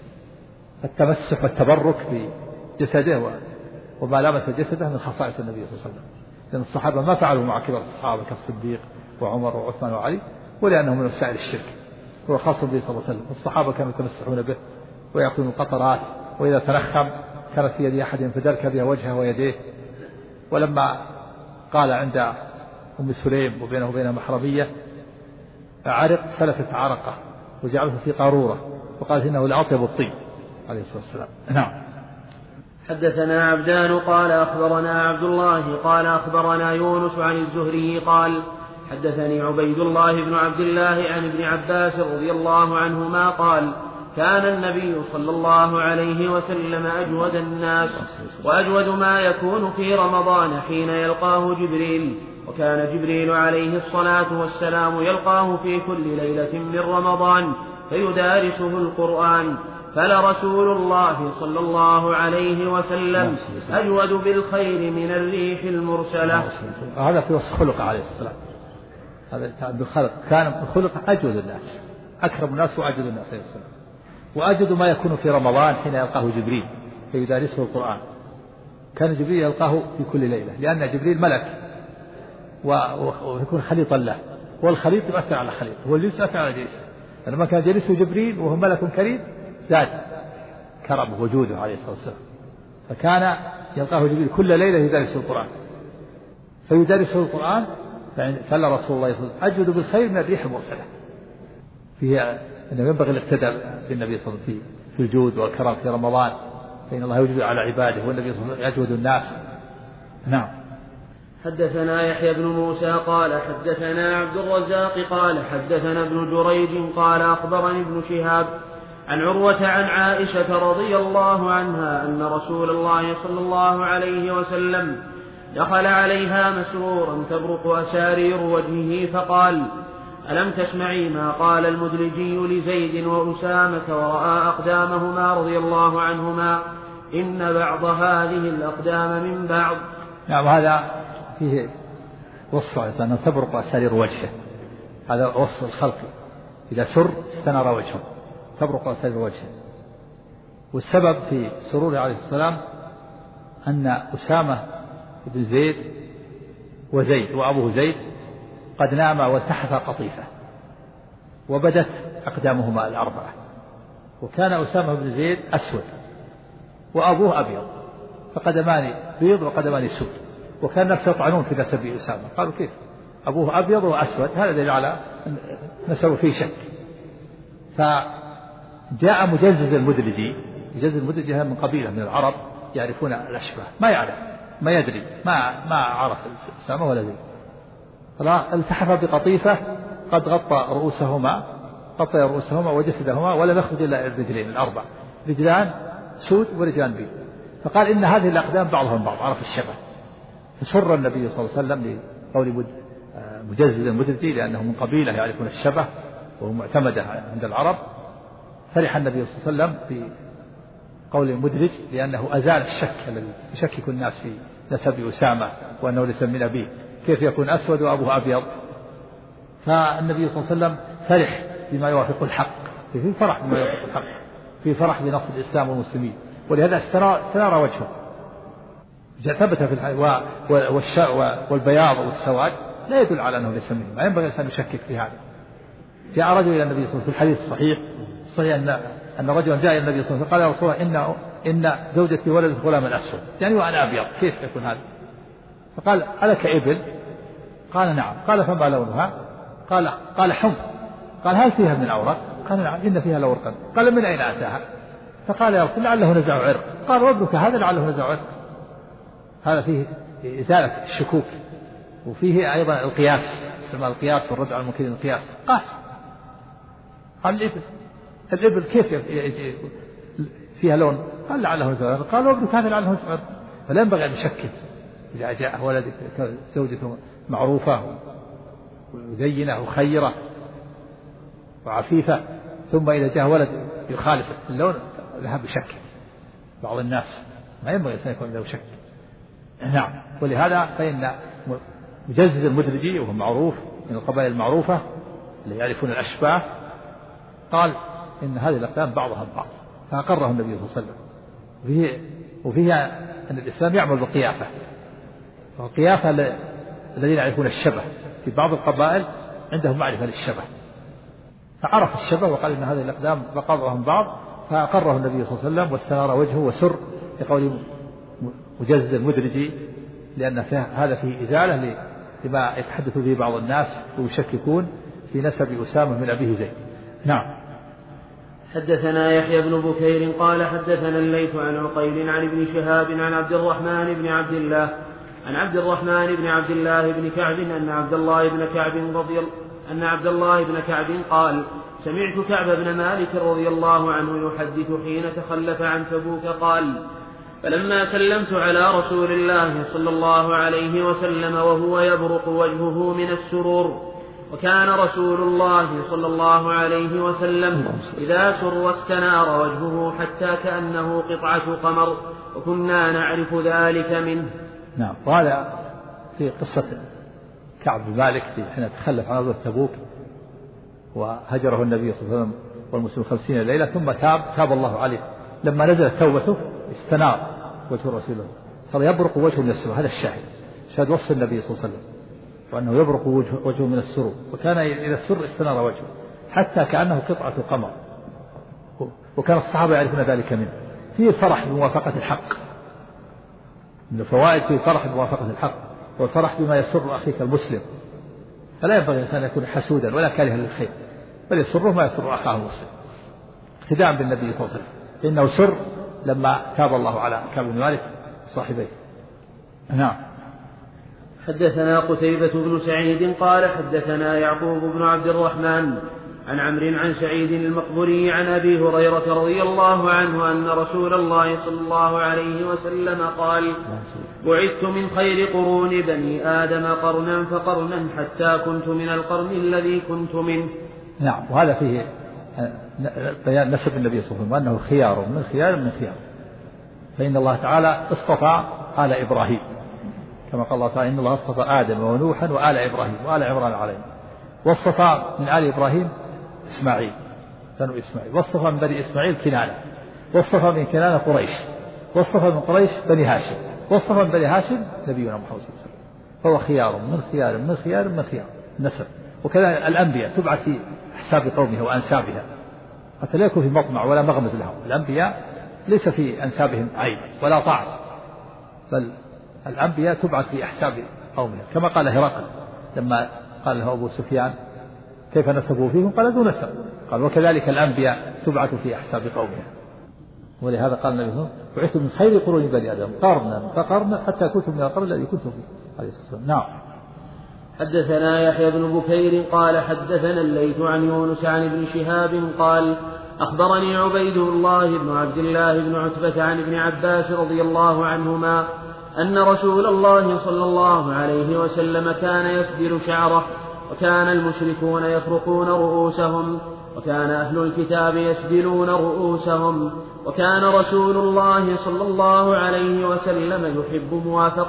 التمسح والتبرك بجسده وما لمس جسده من خصائص النبي صلى الله عليه وسلم، لأن الصحابة ما فعلوا مع كبار الصحابة كالصديق وعمر وعثمان وعلي، ولأنه من وسائل الشرك، هو خاص به صلى الله عليه وسلم. الصحابة كانوا يتمسحون به ويأخذون القطرات، وإذا تنخم كانت في يد أحد فدلك بها وجهه ويديه. ولما قال عند أم سليم وبينه وبينها محرمية عرق سلفت عرقه وجعلته في قارورة، وقالت إنه لأطيب الطيب عليه الصلاة والسلام. نعم. حدثنا عبدان قال أخبرنا عبد الله قال أخبرنا يونس عن الزهري قال حدثني عبيد الله بن عبد الله عن ابن عباس رضي الله عنهما قال كان النبي صلى الله عليه وسلم أجود الناس، وأجود ما يكون في رمضان حين يلقاه جبريل، وكان جبريل عليه الصلاة والسلام يلقاه في كل ليلة من رمضان فيدارسه القرآن، فلرسول الله صلى الله عليه وسلم أجود بالخير من الريح المرسلة. هذا في وصف خلق عليه السلام، هذا بالخلق كان خلق أجود الناس، أكرم الناس وأجود الناس عليه السلام. وأجود ما يكون في رمضان حين يلقاه جبريل فيدارسه القرآن. كان جبريل يلقاه في كل ليلة، لأن جبريل ملك ويكون خليطا له، والخليط يؤثر على خليط، والجلس يؤثر على جلسه. لما كان جلسه جبريل وهو ملك كريم زاد كرمه وجوده عليه الصلاة والسلام، فكان يلقاه جبريل كل ليلة يدارسه القرآن فيدارسه القرآن. فلا رسول الله صلى الله عليه وسلم أجود بالخير من الريح المرسلة. فيها أنه ينبغي الاقتداء بالنبي صلى الله عليه وسلم في الجود والكرم في رمضان، فإن الله يوجد على عباده، والنبي صلى الله عليه وسلم أجود الناس. نعم. حدثنا يحيى بن موسى قال حدثنا عبد الرزاق قال حدثنا ابن جريج قال أخبرني ابن شهاب عن عروة عن عائشة رضي الله عنها أن رسول الله صلى الله عليه وسلم دخل عليها مسرورا تبرق أسارير وجهه فقال ألم تسمعي ما قال المدلجي لزيد وأسامة ورأى أقدامهما رضي الله عنهما إن بعض هذه الأقدام من بعض. نعم. هذا فيه وصف أنه تبرق أسارير وجهه، هذا وصف الخلق، إذا سر استنار وجهه تبرق أسارير وجهه. والسبب في سروره عليه السلام أن أسامة بن زيد وزيد وأبوه زيد قد ناما والتحفا قطيفة وبدت أقدامهما الأربعة، وكان أسامة بن زيد أسود وأبوه أبيض، فقدمان بيض وقدمان سود، وكان الناس يطعنون في نسب أسامة، قالوا كيف أبوه أبيض وأسود، هذا دليل على نسبه فيه شك. فجاء مجزز المدلجي، مجزز المدلجي من قبيلة من العرب يعرفون الأشباه، ما يعرف ما يدري ما عرف أسامة ولا زيد، التحف بقطيفة قد غطى رؤوسهما وجسدهما ولم يخرج إلا الرجلين الأربع، رجلان سود ورجلان بيض، فقال إن هذه الأقدام بعضها من بعض، عرف الشبه. فسر النبي صلى الله عليه وسلم لقول مجزز المدلجي لأنه من قبيلة يعرفون الشبه وهو معتمدة عند العرب. فرح النبي صلى الله عليه وسلم بقول المدلج لأنه أزال الشك الذي يشكك الناس في نسب أسامة وأنه ليس من أبيه، كيف يكون أسود وأبوه أبيض. فالنبي صلى الله عليه وسلم فرح بما يوافق الحق، في فرح بما يوافق الحق، في فرح بنصر الإسلام والمسلمين، ولهذا استنار وجهه. ثبت في والبياض والسواد لا يدل على أنه ليس منه، ما ينبغي الإنسان يشكك في هذا. جاء رجل إلى النبي صلى الله عليه وسلم في الحديث الصحيح أن رجلا جاء إلى النبي صلى الله عليه وسلم قال يا رسول الله إن زوجتي ولدت غلاما أسود، يعني وأنا أبيض، كيف يكون هذا؟ فقال ألك إبل؟ قال نعم. قال فما لونها؟ قال حمر. قال هل فيها من أورق؟ قال نعم إن فيها لورقا. قال من أين أتاها؟ فقال يا رسول لعله نزع عرق. قال وابنك هذا لعله نزع عرق. هذا فيه إزالة الشكوك، وفيه أيضا القياس، اسمه القياس والرد على المنكرين، القياس قاس. قال الإبل كيف فيها لون؟ قال لعله نزع عرق. قال وابنك هذا لعله نزع عرق. فلا ينبغي أن يشكك. إذا جاء ولد زوجته معروفة وزينة وخيرة وعفيفة، ثم إذا جاء ولد يخالف اللون ذهب يشكك بعض الناس، ما ينبغي أن يكون له شك. نعم. ولهذا فإن مجزز المدرجي وهو معروف من القبائل المعروفة اللي يعرفون الأشباه قال إن هذه الأقدام بعضها البعض، فأقره النبي صلى الله عليه وسلم. وفيها أن الإسلام يعمل بالقيافة، والقيافة الذين يعرفون الشبه في بعض القبائل عندهم معرفة للشبه، فعرف الشبه وقال إن هذه الأقدام بعضهم بعض، فأقره النبي صلى الله عليه وسلم واستنار وجهه وسر لقول مجزز المدرجي، لأن هذا فيه إزالة لما يتحدث به بعض الناس ويشككون في نسب أسامة من أبيه زيد. نعم. حدثنا يحيى بن بكير قال حدثنا الليث عن عقيل عن ابن شهاب عن عبد الرحمن بن عبد الله بن كعب أن عبد الله بن كعب قال سمعت كعب بن مالك رضي الله عنه يحدث حين تخلف عن تبوك قال فلما سلمت على رسول الله صلى الله عليه وسلم وهو يبرق وجهه من السرور، وكان رسول الله صلى الله عليه وسلم إذا سر واستنار وجهه حتى كأنه قطعة قمر، وكنا نعرف ذلك منه. نعم. وهذا في قصة كعب بن مالك حين تخلف عن غزوة تبوك وهجره النبي صلى الله عليه وسلم والمسلمون 50 ليلة، ثم تاب الله عليه. لما نزلت توبته استنار وجه رسول الله صار يبرق وجهه من السرور. هذا الشاهد وصف النبي صلى الله عليه وسلم وأنه يبرق وجهه من السرور، وكان إذا السر استنار وجهه حتى كأنه قطعة قمر، وكان الصحابة يعرفون ذلك منه. فيه الفرح بموافقة الحق، من الفوائد فيه الفرح بموافقة الحق والفرح بما يسر أخيك المسلم، فلا ينبغي الإنسان أن يكون حسودا ولا كارها للخير، بل يسره ما يسر أخاه المسلم اقتداء بالنبي صلى الله عليه وسلم، إنه سر لما تاب الله على كعب بن مالك صاحبيه. نعم. حدثنا قتيبة بن سعيد قال حدثنا يعقوب بن عبد الرحمن عن عمرو عن سعيد المقبري عن أبي هريرة رضي الله عنه أن رسول الله صلى الله عليه وسلم قال بعثت من خير قرون بني آدم قرنا فقرنا حتى كنت من القرن الذي كنت منه. نعم. وهذا فيه بيان نسب النبي صلى الله عليه وسلم وأنه خيار من خيار، فإن الله تعالى اصطفى آل إبراهيم كما قال الله تعالى إن الله اصطفى آدم ونوحا وآل إبراهيم وآل عمران عليهم، واصطفى من آل إبراهيم إسماعيل بنو إسماعيل، واصطفى من بني إسماعيل كنانة، واصطفى من كنانة قريش، واصطفى من قريش بني هاشم، واصطفى من بني هاشم نبينا محمد صلى الله عليه وسلم، فهو خيار من خيار من خيار من خيار نسب. وكذا الأنبياء تبعث في أحساب قومها وأنسابها حتى لا يكون في مطمع ولا مغمز لهم. الأنبياء ليس في أنسابهم عيب ولا طعن، بل الأنبياء تبعث في أحساب قومها، كما قال هرقل لما قال له أبو سفيان كيف نسبوا فيهم؟ قال ذو نسب. قال وكذلك الأنبياء تبعث في أحساب قومها. ولهذا قال النبي صلى الله عليه وسلم بعثت من خير قرون بني آدم قرنا فقرنا حتى كنت من القرن الذي كنت فيه عليه الصلاة والسلام. نعم. حدثنا يحيى بن بكير قال حدثنا الليث عن يونس عن ابن شهاب قال أخبرني عبيد الله بن عبد الله بن عتبة عن ابن عباس رضي الله عنهما أن رسول الله صلى الله عليه وسلم كان يسدل شعره، وكان المشركون يفرقون رؤوسهم، وكان أهل الكتاب يسدلون رؤوسهم، وكان رسول الله صلى الله عليه وسلم يحب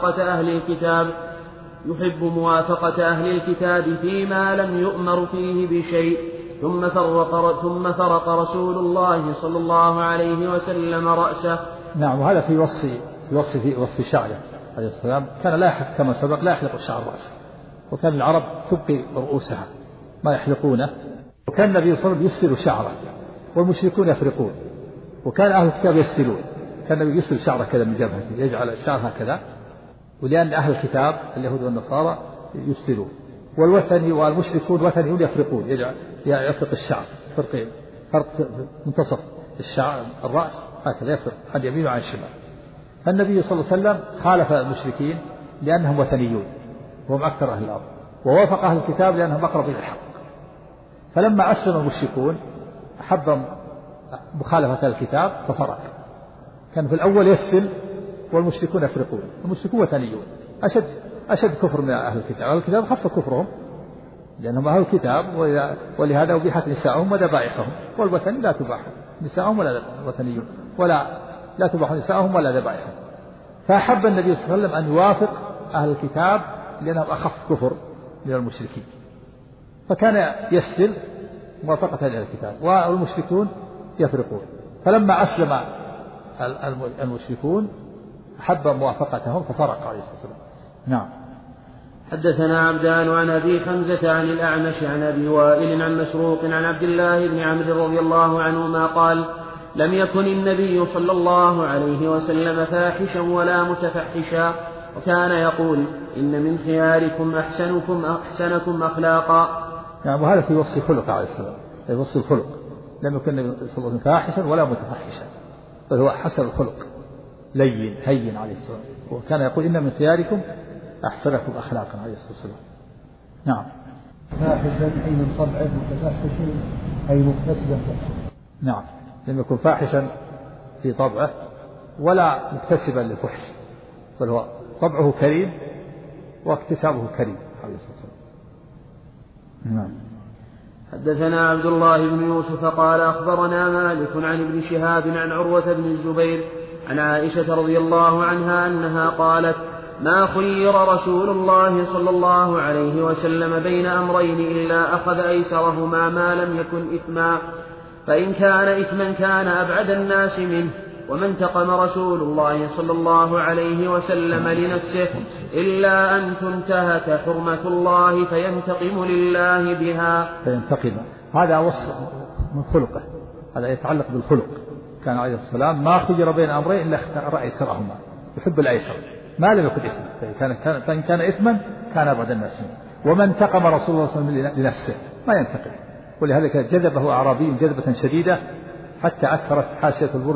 موافقة أهل الكتاب فيما لم يؤمر فيه بشيء، ثم فرق رسول الله صلى الله عليه وسلم رأسه. نعم. وهذا في وصف شعره عليه السلام، كان لا يحلق كما سبق، لا يحلق الشعر رأسه، وكان العرب تبقي رؤوسها ما يحلقونه، وكان النبي صلى الله عليه وسلم يسدل شعره والمشركون يفرقون، وكان أهل الكتاب يسدلون، كان النبي يسدل شعره كذا من جبهته يجعل الشعر هكذا، ولأن أهل الكتاب اليهود والنصارى يسدلون، والوثني والمشركون وثنيون يفرقون يفرق الشعر فرق منتصف الشعر الرأس هكذا يفرق عن يمين وعن شمال. فالنبي صلى الله عليه وسلم خالف المشركين لأنهم وثنيون وهم أكثر أهل الأرض، ووافق أهل الكتاب لأنهم أقرب إلى الحق. فلما أسلم المشركون أحب مخالفة الكتاب ففرق، كان في الأول يسدل والمشركون يفرقون. المشركون وثنيون أشد كفر من أهل الكتاب. أهل الكتاب خف كفرهم لأنهم أهل الكتاب، ولهذا أبيحت نساءهم وذبائحهم، والوثني لا تباح نساءهم ولا وثنيون لا تباح نساءهم ولا ذبائحهم. فأحب النبي صلى الله عليه وسلم أن يوافق أهل الكتاب لأنهم أخف كفر من المشركين، فكان يسدل موافقة أهل الكتاب والمشركون يفرقون. فلما أسلم المشركون أحب موافقتهم ففرق عليه الصلاة والسلام. نعم. حدثنا عبدان عن أبي حمزة عن الأعمش عن أبي وائل عن مسروق عن عبد الله بن عمرو رضي الله عنهما قال: لم يكن النبي صلى الله عليه وسلم فاحشا ولا متفحشا، وكان يقول: إن من خياركم أحسنكم أخلاقا. يعني وهذا في وصف خلق عليه السلام، في وصف الخلق. لم يكن النبي صلى الله عليه وسلم فاحشا ولا متفحشا، بل هو حسن الخلق لين هين عليه السلام، وكان يقول: إن من خياركم أحسنكم أخلاقا عليه الصلاة والسلام. نعم. فاحشا أي من طبعه، متفحشا أي مكتسبا. نعم، لم يكن فاحشا في طبعه ولا مكتسبا للفحش، بل هو طبعه كريم واكتسابه كريم عليه الصلاة والسلام. نعم. حدثنا عبد الله بن يوسف قال: أخبرنا مالك عن ابن شهاب عن عروة بن الزبير عن عائشة رضي الله عنها أنها قالت: ما خير رسول الله صلى الله عليه وسلم بين أمرين إلا أخذ أيسرهما ما لم يكن إثما، فإن كان إثما كان أبعد الناس منه، وما انتقم رسول الله صلى الله عليه وسلم لنفسه إلا أن تنتهك حرمة الله فينتقم لله بها. فينتقم، هذا وصف من خلقه، هذا يتعلق بالخلق. كان عليه السلام ما خير بين أمرين إلا اختار أيسرهما، يحب الأيسر ما لم يكن إثما، فإن كان إثما كان أبعد الناس منه. وما انتقم رسول الله صلى الله عليه وسلم لنفسه ما ينتقم، ولهذا جذبه أعرابي جذبة شديدة حتى أثرت حاشية البرد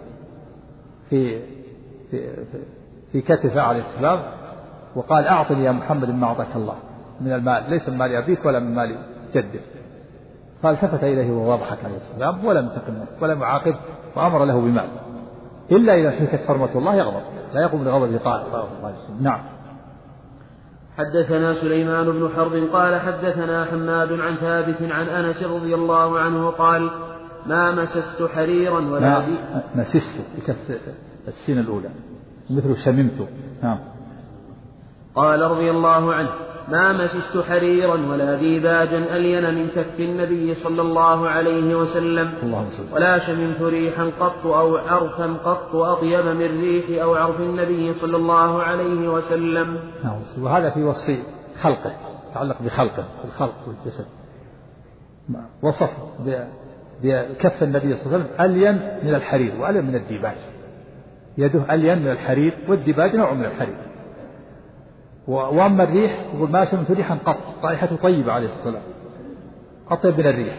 في كتفه عليه السلام، وقال: أعطني يا محمد ما أعطاك الله من المال، ليس من مال أبيك ولا من مال جدك. فالتفت إليه وهو يضحك عليه السلام ولم ينتقم منه ولم يعاقب، وأمر له بمال، إلا إذا انتهكت حرمة الله يغضب، لا يقوم لغضبه قال. نعم. حدثنا سليمان بن حرب قال: حدثنا حماد عن ثابت عن أنس رضي الله عنه قال: ما مسست حريرا ولا مسست بكسر السين الأولى مثل شممت. نعم. قال رضي الله عنه: ما مسست حريرا ولا ديباجا ألين من كف النبي صلى الله عليه وسلم، ولا شممت ريحا قط أو عرفا قط أطيب من ريح أو عرف النبي صلى الله عليه وسلم. وهذا في وصف خلقه، يتعلق بخلقه، الخلق والجسد. وصف بكف النبي صلى الله عليه وسلم ألين من الحرير وألين من الديباج، يده ألين من الحرير، والديباج نوع من الحرير. وأما الريح يقول: ما شممت ريحا قط، رائحته طيبة عليه الصلاة، أطيب من الريح.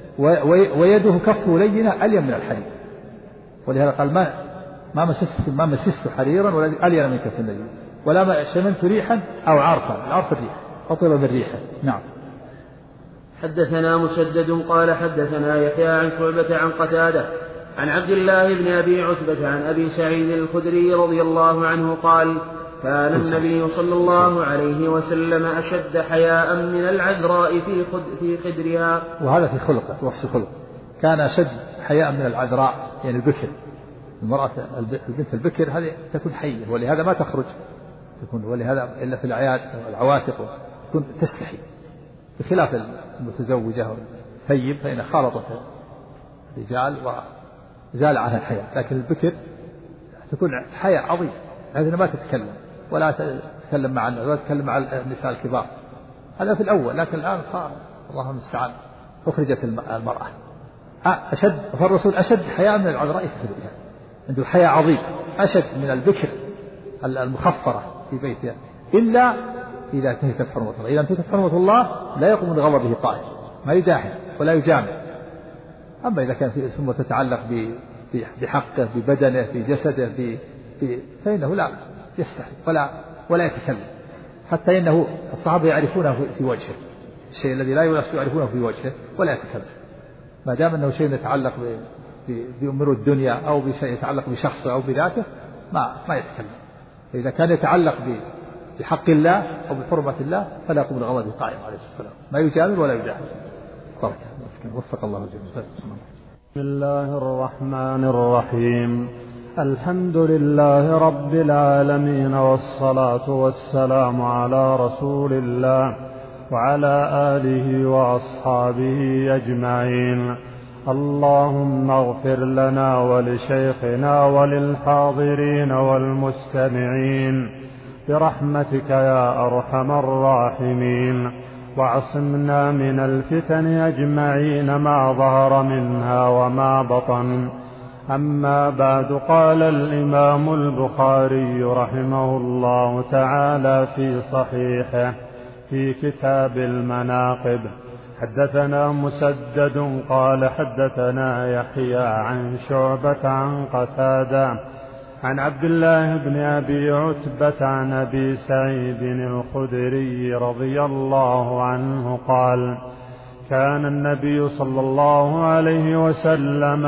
ويده كفه لينة ألين من الحرير، ولهذا قال: ما مسست حريرا ولا ألين من كف النبي، ولا ما شممت ريحا أو عرفا، العرف الريح أطيب من ريحه. نعم. حدثنا مسدد قال: حدثنا يحيى عن شعبة عن قتادة عن عبد الله بن أبي عتبة عن أبي سعيد الخدري رضي الله عنه قال: كان النبي صلى الله عليه وسلم أشد حياء من العذراء في خدرها. وهذا في خلقه، وصف خلقه، كان أشد حياء من العذراء، يعني البكر. المرأة البنت البكر هذه تكون حية، ولهذا ما تخرج، ولهذا إلا في الأعياد والعواتق تكون تستحي، بخلاف المتزوجة والثيب فإن خالطت الرجال وزال عنها الحياء، لكن البكر تكون حياء عظيم، هذه ما تتكلم ولا تتكلم مع الناس ولا تتكلم مع النساء الكبار. هذا في الأول، لكن الآن صار الله المستعان أخرجت المرأة فالرسول أشد حياء من العذراء في خدرها، عنده حياء عظيم أشد من البكر المخفرة في بيتها، إلا إذا انتهكت حرمة الله. إذا انتهكت حرمة الله لا يقوم من غضبه قائل، ما يداهن ولا يجامع. أما إذا كان في ثم تتعلق بحقه، ببدنه، بجسده، فإنه لا يستحي ولا يتكلم، حتى إنه الصحابة يعرفونه في وجهه، الشيء الذي لا يناسب يعرفونه في وجهه ولا يتكلم، ما دام أنه شيء يتعلق بأمور الدنيا أو بشيء يتعلق بشخصه أو بذاته ما يتكلم. فإذا كان يتعلق بحق الله أو بحرمة الله فلا يقوم الغضب قائم عليه السلام، ما يجامل ولا يدافع. وفق الله جميعا. بسم الله الرحمن الرحيم. الحمد لله رب العالمين، والصلاة والسلام على رسول الله وعلى آله وأصحابه أجمعين. اللهم اغفر لنا ولشيخنا وللحاضرين والمستمعين برحمتك يا أرحم الراحمين، واعصمنا من الفتن أجمعين ما ظهر منها وما بطن. أما بعد، قال الإمام البخاري رحمه الله تعالى في صحيحه في كتاب المناقب: حدثنا مسدد قال حدثنا يحيى عن شعبة عن قتادة عن عبد الله بن أبي عتبة عن أبي سعيد الخدري رضي الله عنه قال: كان النبي صلى الله عليه وسلم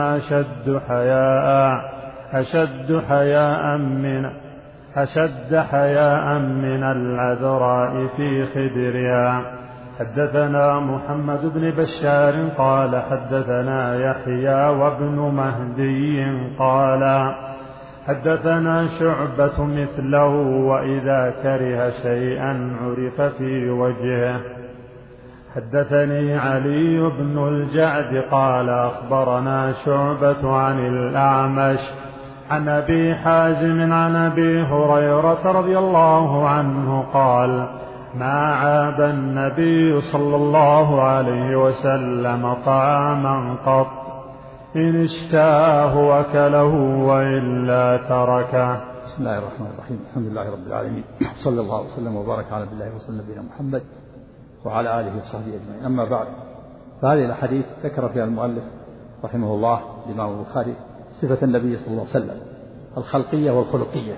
أشد حياء من العذراء في خدرها. حدثنا محمد بن بشار قال حدثنا يحيى وابن مهدي قال حدثنا شعبة مثله، وإذا كره شيئا عرف في وجهه. حدثني علي بن الجعد قال أخبرنا شعبة عن الأعمش عن أبي حازم عن أبي هريرة رضي الله عنه قال: ما عاب النبي صلى الله عليه وسلم طعاما قط، إن اشتاه وكله وإلا تركه. بسم الله الرحمن الرحيم. الحمد لله رب العالمين، صلى الله وسلم وبارك على الله وسلم نبينا محمد وعلى آله وصحبه أجمعين. أما بعد، فهذه الأحاديث ذكر فيها المؤلف رحمه الله الإمام البخاري صفة النبي صلى الله عليه وسلم الخلقية والخلقية.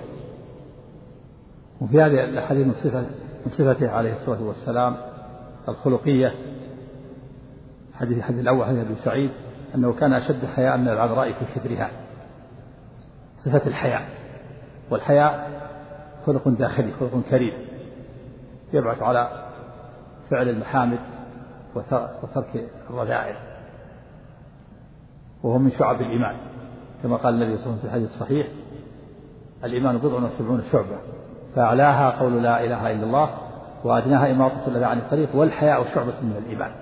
وفي هذه الأحاديث من صفته عليه الصلاة والسلام الخلقية الحديث الأول عن أبي سعيد أنه كان أشد حياء من العذراء في خدرها. صفة الحياء، والحياء خلق داخلي، خلق كريم يبعث على فعل المحامد وترك الرذائل، وهو من شعب الإيمان، كما قال النبي صلى الله عليه وسلم في الحديث الصحيح: الإيمان 70 شعبة، فأعلاها قول لا إله إلا الله، وأدناها إماطة الأذى عن الطريق، والحياء شعبة من الإيمان.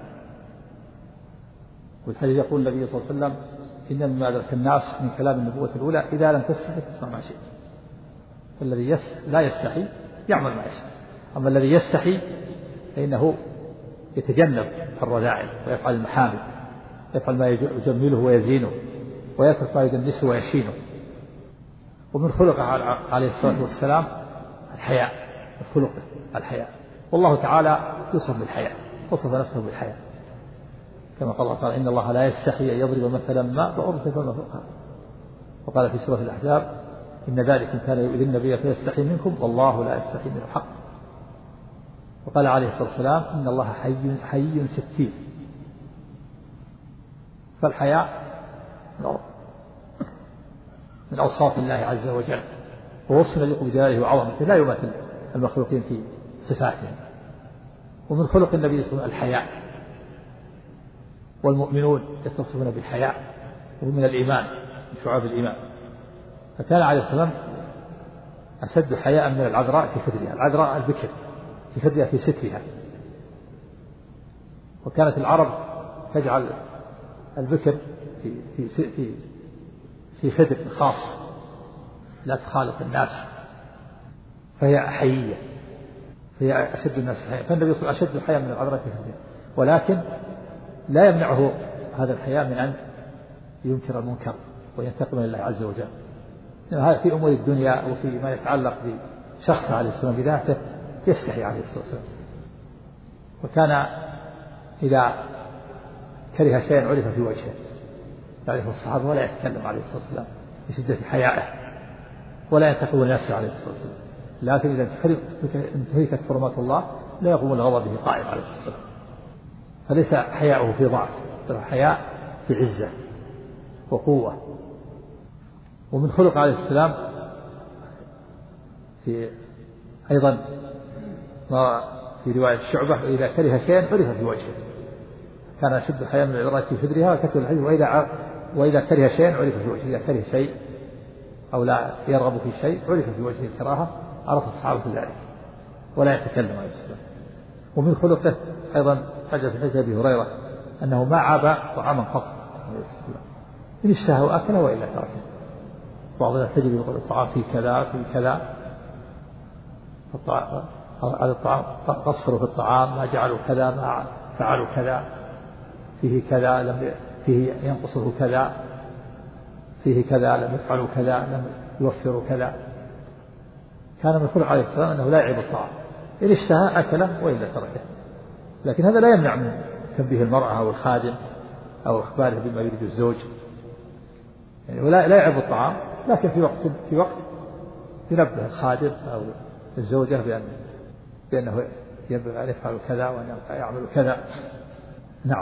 والحديث يقول النبي صلى الله عليه وسلم: إن مما أدرك الناس من كلام النبوة الأولى إذا لم تستحي تسمع ما شئت. فالذي لا يستحي يعمل ما يشاء، أما الذي يستحي فإنه يتجنب الرذائل ويفعل المحامد، يفعل ما يجمله ويزينه، ويترك ما يدنسه ويشينه. ومن خلقه عليه الصلاة والسلام الحياء، خلقه الحياء. والله تعالى يوصف بالحياء، وصف نفسه بالحياء، كما قال الله تعالى: إن الله لا يستحي أن يضرب مثلا ما بعوضة فما فوقها. وقال في سورة الأحزاب: إن ذلكم كان يؤذي النبي فيستحي منكم والله لا يستحي من الحق. وقال عليه الصلاة والسلام: إن الله حي ستير. فالحياء من أوصاف الله عز وجل، ووصف يليق بجلاله وعظمته، لا يماثل المخلوقين في صفاتهم. ومن خلق النبي صلى الله عليه وسلم الحياء، والمؤمنون يتصفون بالحياء، وهو من الإيمان، من شعاب الإيمان. فكان عليه الصلاة والسلام أشد حياء من العذراء في خدرها. العذراء البكر في خدرها في سترها، وكانت العرب تجعل البكر في خدر خاص لا تخالط الناس، فهي حيية، فهي أشد الناس حياء. فالنبي صلى الله عليه وسلم أشد حياء من العذراء في خدرها، ولكن لا يمنعه هذا الحياء من أن ينكر المنكر وينتقم لله عز وجل. هذا في أمور الدنيا وفي ما يتعلق بشخص عليه الصلاة والسلام بذاته يستحي عليه الصلاة والسلام. وكان إذا كره شيئا عرف في وجهه، يعرف الصحابة ولا يتكلم عليه الصلاة والسلام بشدة حيائه، ولا ينتقم نفسه عليه الصلاة والسلام. لكن إذا انتهكت حرمات الله لا يقوم الغضب به قائم عليه الصلاة والسلام. فليس حياؤه في ضعف، بل حياء في عزة وقوة. ومن خلق عليه السلام في أيضا ما في رواية الشعبة إذا كره شيئا عرف في وجهه، كان أشد حياء من العبرة في صدرها وكتب الحديث وإذا كره شيئا عرف في وجهه، إذا كره شيء أو لا يرغب في شيء عرف في وجهه الكراهة، عرف الصحابة ذلك ولا يتكلم عليه السلام. ومن خلقه أيضا حدث في حديث أبي هريرة أنه ما عاب طعاما قط عليه السلام، إن اشتهى وأكله وإلا تركه. بعضنا تجد يقول الطعام في كذا في كذا، هذا الطعام قصروا في الطعام، ما جعلوا كذا، ما فعلوا كذا، فيه كذا لم فيه ينقصه كذا، فيه كذا لم يفعلوا كذا، لم يوفروا كذا. كان من خلق عليه السلام أنه لا يعيب الطعام، إن اشتهى أكله وإلا تركه. لكن هذا لا يمنع من تنبيه المرأة أو الخادم أو إخباره بما يريد الزوج، يعني ولا يعيب الطعام، لكن في وقت ينبه الخادم أو الزوجة بأنه ينبغي أن يفعل كذا وأن يعمل كذا. نعم.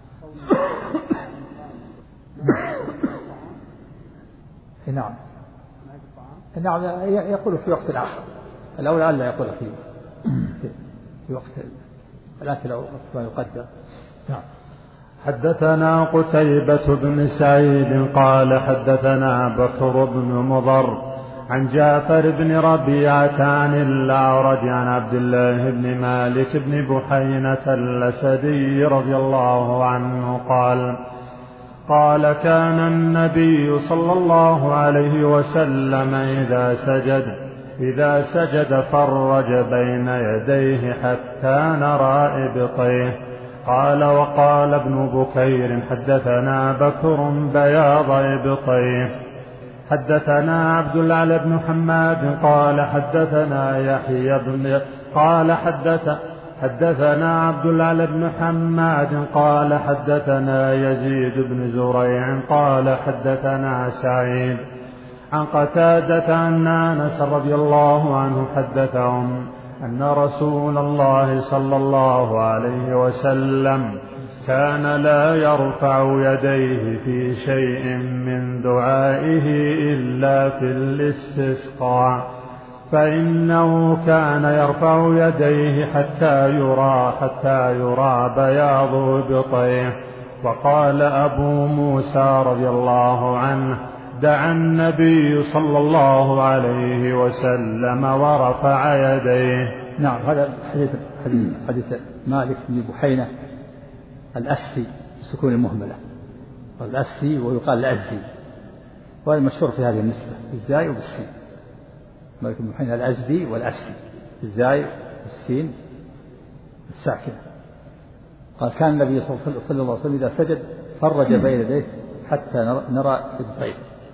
نعم. نعم يقول في وقت آخر، الأولى ألا يقول في وقت الأكل أو وقت ما يقدر. نعم. حدثنا قتيبة بن سعيد قال حدثنا بكر بن مضر عن جعفر بن ربيعة عن الأعرج عن عبد الله بن مالك بن بحينة الأسدي رضي الله عنه قال كان النبي صلى الله عليه وسلم إذا سجد فرج بين يديه حتى نرى إبطيه. قال وقال ابن بكير حدثنا بكر بياض إبطيه. حدثنا عبد الأعلى بن حماد قال حدثنا يحيى بن حدثنا عبد الأعلى بن حماد قال حدثنا يزيد بن زريع قال حدثنا سعيد عن قتادة أن أنس رضي الله عنه حدثهم أن رسول الله صلى الله عليه وسلم كان لا يرفع يديه في شيء من دعائه إلا في الاستسقاء، فإنه كان يرفع يديه حتى يرى بياض إبطيه. وقال أبو موسى رضي الله عنه دعا النبي صلى الله عليه وسلم ورفع يديه. نعم. هذا حديث مالك بن بحينة الأسدي سكون المهملة، والأسدي ويقال الأزدي، وهذا مشهور في هذه النسبة بالزاي وبالسين. مالك بن بحينة الأزدي والأسدي بالزاي والسين الساكنة. قال كان النبي صلى الله عليه وسلم إذا سجد فرج بين يديه حتى نرى إبطيه.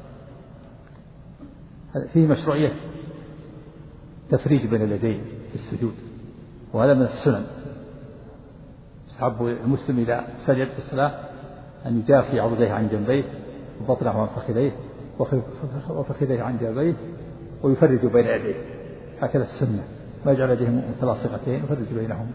فيه مشروعية تفريج بين اليدين في السجود، وهذا من السنن. يستحب المسلم إذا سجد في الصلاة أن يجافي عضديه عن جنبيه وبطنه عن فخذيه وفخذيه عن جنبيه ويفرج بين يديه، هكذا السنة، ما يجعل يديه متلاصقتين ويفرج بينهم.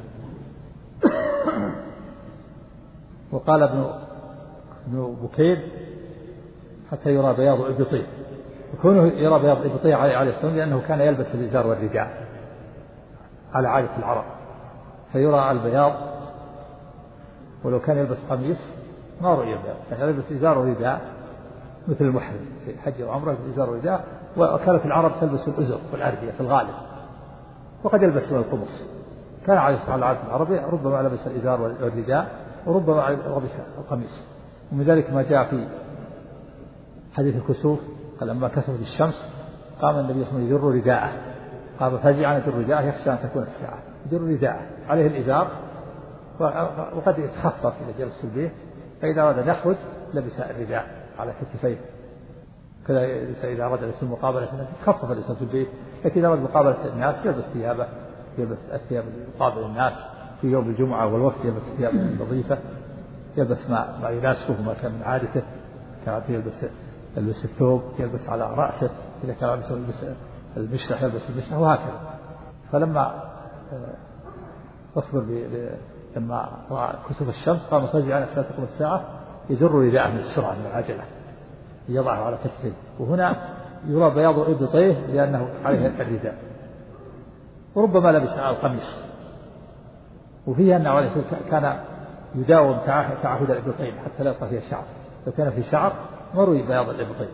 وقال ابن بكير حتى يرى بياض إبطيه، وكونه يرى بياض إبطيه عليه السلام لأنه كان يلبس الإزار والرداء على عادة العرب، فيرى البياض، ولو كان يلبس قميص ما رؤي البياض، كان يلبس إزار ورداء مثل المحرم في الحج وعمره الإزار والرداء. وكانت العرب تلبس الأزر والأردية في الغالب، وقد يلبس القمص. كان عليه الصلاة والسلام العربي ربما لبس الإزار والرداء وربما لبس القميص. ومن ذلك ما جاء في حديث الكسوف قال لما كسفت الشمس قام النبي صلى الله عليه وسلم يجر رداءه، قام فزعا يجر رداءه يخشى أن تكون الساعة، يجر رداءه عليه الإزار وقد يتخفف إذا جلس في البيت، فإذا أراد أن يخرج لبس الرداء على كتفيه كذا. إذا أراد أن يصير مقابلة خفف الإنسان في البيت، لكن إذا أراد مقابلة الناس يلبس ثيابه، يلبس الثياب يقابل الناس في يوم الجمعة والوفد، يلبس ثياب نظيفة، يلبس ما يناسبه ما كان من عادته، كان يلبس الثوب، يلبس على رأسه، إذا كان يلبس المشرح يلبس المشرح، وهكذا. فلما لما رأى كسوف الشمس قام فزعا حتى تقوم الساعة يجر رداءه من السرعة من العجلة يضعه على كتفه. وهنا يرى بياض إبطيه لأنه عليه الرداء، وربما لبس على القميص. وفيه أنه عليه الصلاة كان يداوم تعهد الإبطين حتى لا يبقى فيها شعر، لو كان في شعر مروي بياض الإبطين.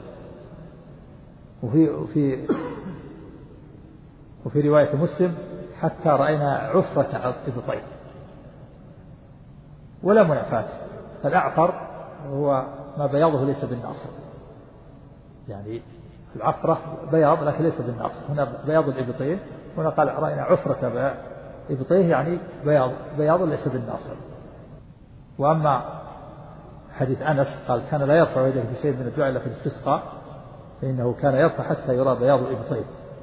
وفي رواية مسلم حتى رأينا عفرة الإبطين ولا منعفات. فالأعفر هو ما بياضه ليس بالناصر، يعني العفرة بياض لكن ليس بالناصر. هنا بياض الإبطين، هنا قال رأينا عفرة إبطيه يعني بياض ليس بالناصر. وأما حديث أنس قال كان لا يرفع يديه بشيء من الدعاء إلا في الاستسقاء، فإنه كان يرفع حتى يرى بياض إبطيه.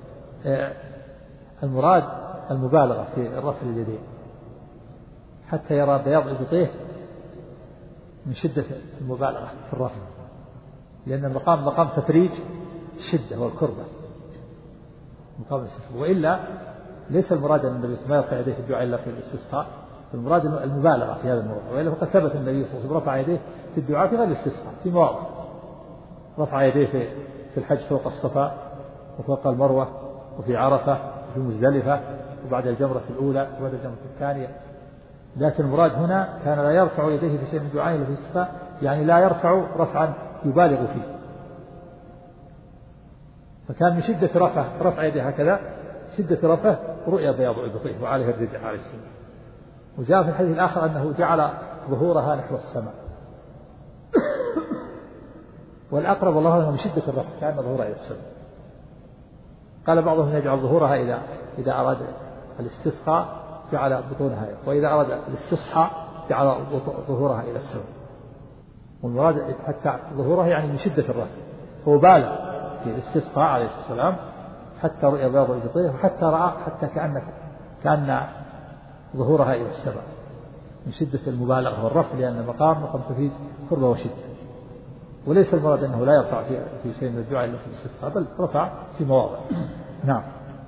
المراد المبالغة في رفع اليدين حتى يرى بياض إبطيه من شدة المبالغة في الرفع، لأن المقام مقام تفريج الشدة والكربة مقام الاستسقاء. وإلا ليس المراد أن النبي ما يرفع يديه في الدعاء إلا في الاستسقاء، المراد المبالغة في هذا الموضوع. وإلا فقد ثبت النبي صلى الله عليه وسلم رفع يديه في الدعاء في غير الاستسقاء في مواضع، رفع يديه في الحج فوق الصفا وفوق المروة وفي عرفة وفي مزدلفة وبعد الجمرة الأولى وبعد الجمرة الثانية. لكن المراد هنا كان لا يرفع يديه في شيء من دعائه إلا في الاستسقاء، يعني لا يرفع رفعا يبالغ فيه. فكان من شدة رفع يديه هكذا شدة رفعه رؤيا بياض إبطيه وعليه الرداء عليه السلام. وجاء في الحديث الآخر أنه جعل ظهورها نحو السماء. والأقرب والله أنه من شدة الرفع كأن ظهورها إلى السماء. قال بعضهم يجعل ظهورها إذا أراد الاستسقاء جعل بطونها، وإذا أراد الاستصحاء جعل ظهورها إلى السماء. والمراد حتى ظهورها يعني من شدة الرفع، هو بالغ في الاستسقاء عليه السلام حتى رؤيا بياض إبطيه، وحتى رأى حتى كأن ظهورها إلى السماء من شدة المبالغة والرفع، لأن المقام تفيد قربة وشدة. وليس المراد أنه لا يرفع في شيء من الدعاء إلا في الاستسقاء، بل رفع في مواضع. نعم.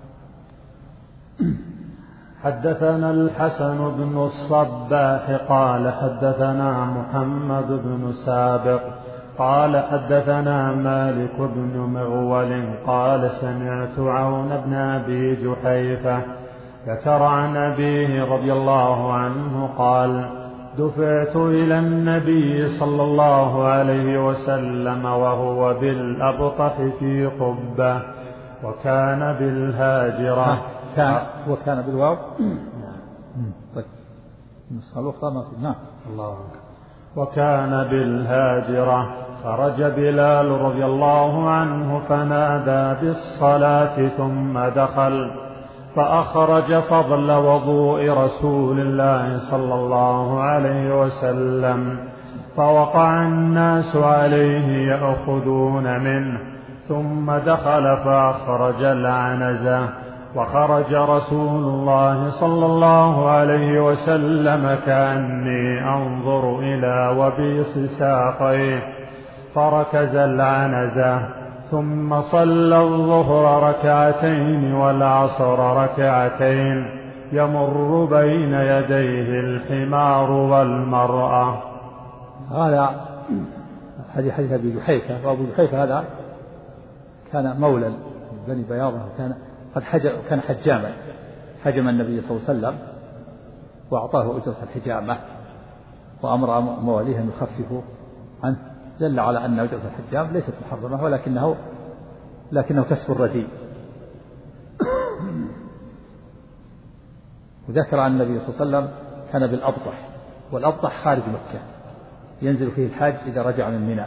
حدثنا الحسن بن الصباح قال حدثنا محمد بن سابق قال حدثنا مالك بن مغول قال سمعت عون بن أبي جحيفة ذكر عن أبيه رضي الله عنه قال دفعت إلى النبي صلى الله عليه وسلم وهو بالأبطح في قبة وكان بالهاجرة. وكان بالواو. طيب النسخة الأخرى ما في. نعم. الله. وكان بالهاجرة خرج بلال رضي الله عنه فنادى بالصلاة ثم دخل فأخرج فضل وضوء رسول الله صلى الله عليه وسلم فوقع الناس عليه يأخذون منه ثم دخل فأخرج العنزة وخرج رسول الله صلى الله عليه وسلم كأني أنظر إلى وبيص ساقيه فركز العنزة ثم صلى الظهر ركعتين والعصر ركعتين يمر بين يديه الحمار والمرأة. هذا حديث أبي جحيفة. وأبو جحيفة هذا كان مولى بني بياضة، كان حجاما، حجم النبي صلى الله عليه وسلم وأعطاه أجرة الحجامة وأمر مواليه أن يخففوا عنه، دل على أن أجرة الحجام ليست محرمة ولكنه كسب الرديء. وذكر عن النبي صلى الله عليه وسلم كان بالأبطح، والأبطح خارج مكة ينزل فيه الحاج إذا رجع من منى،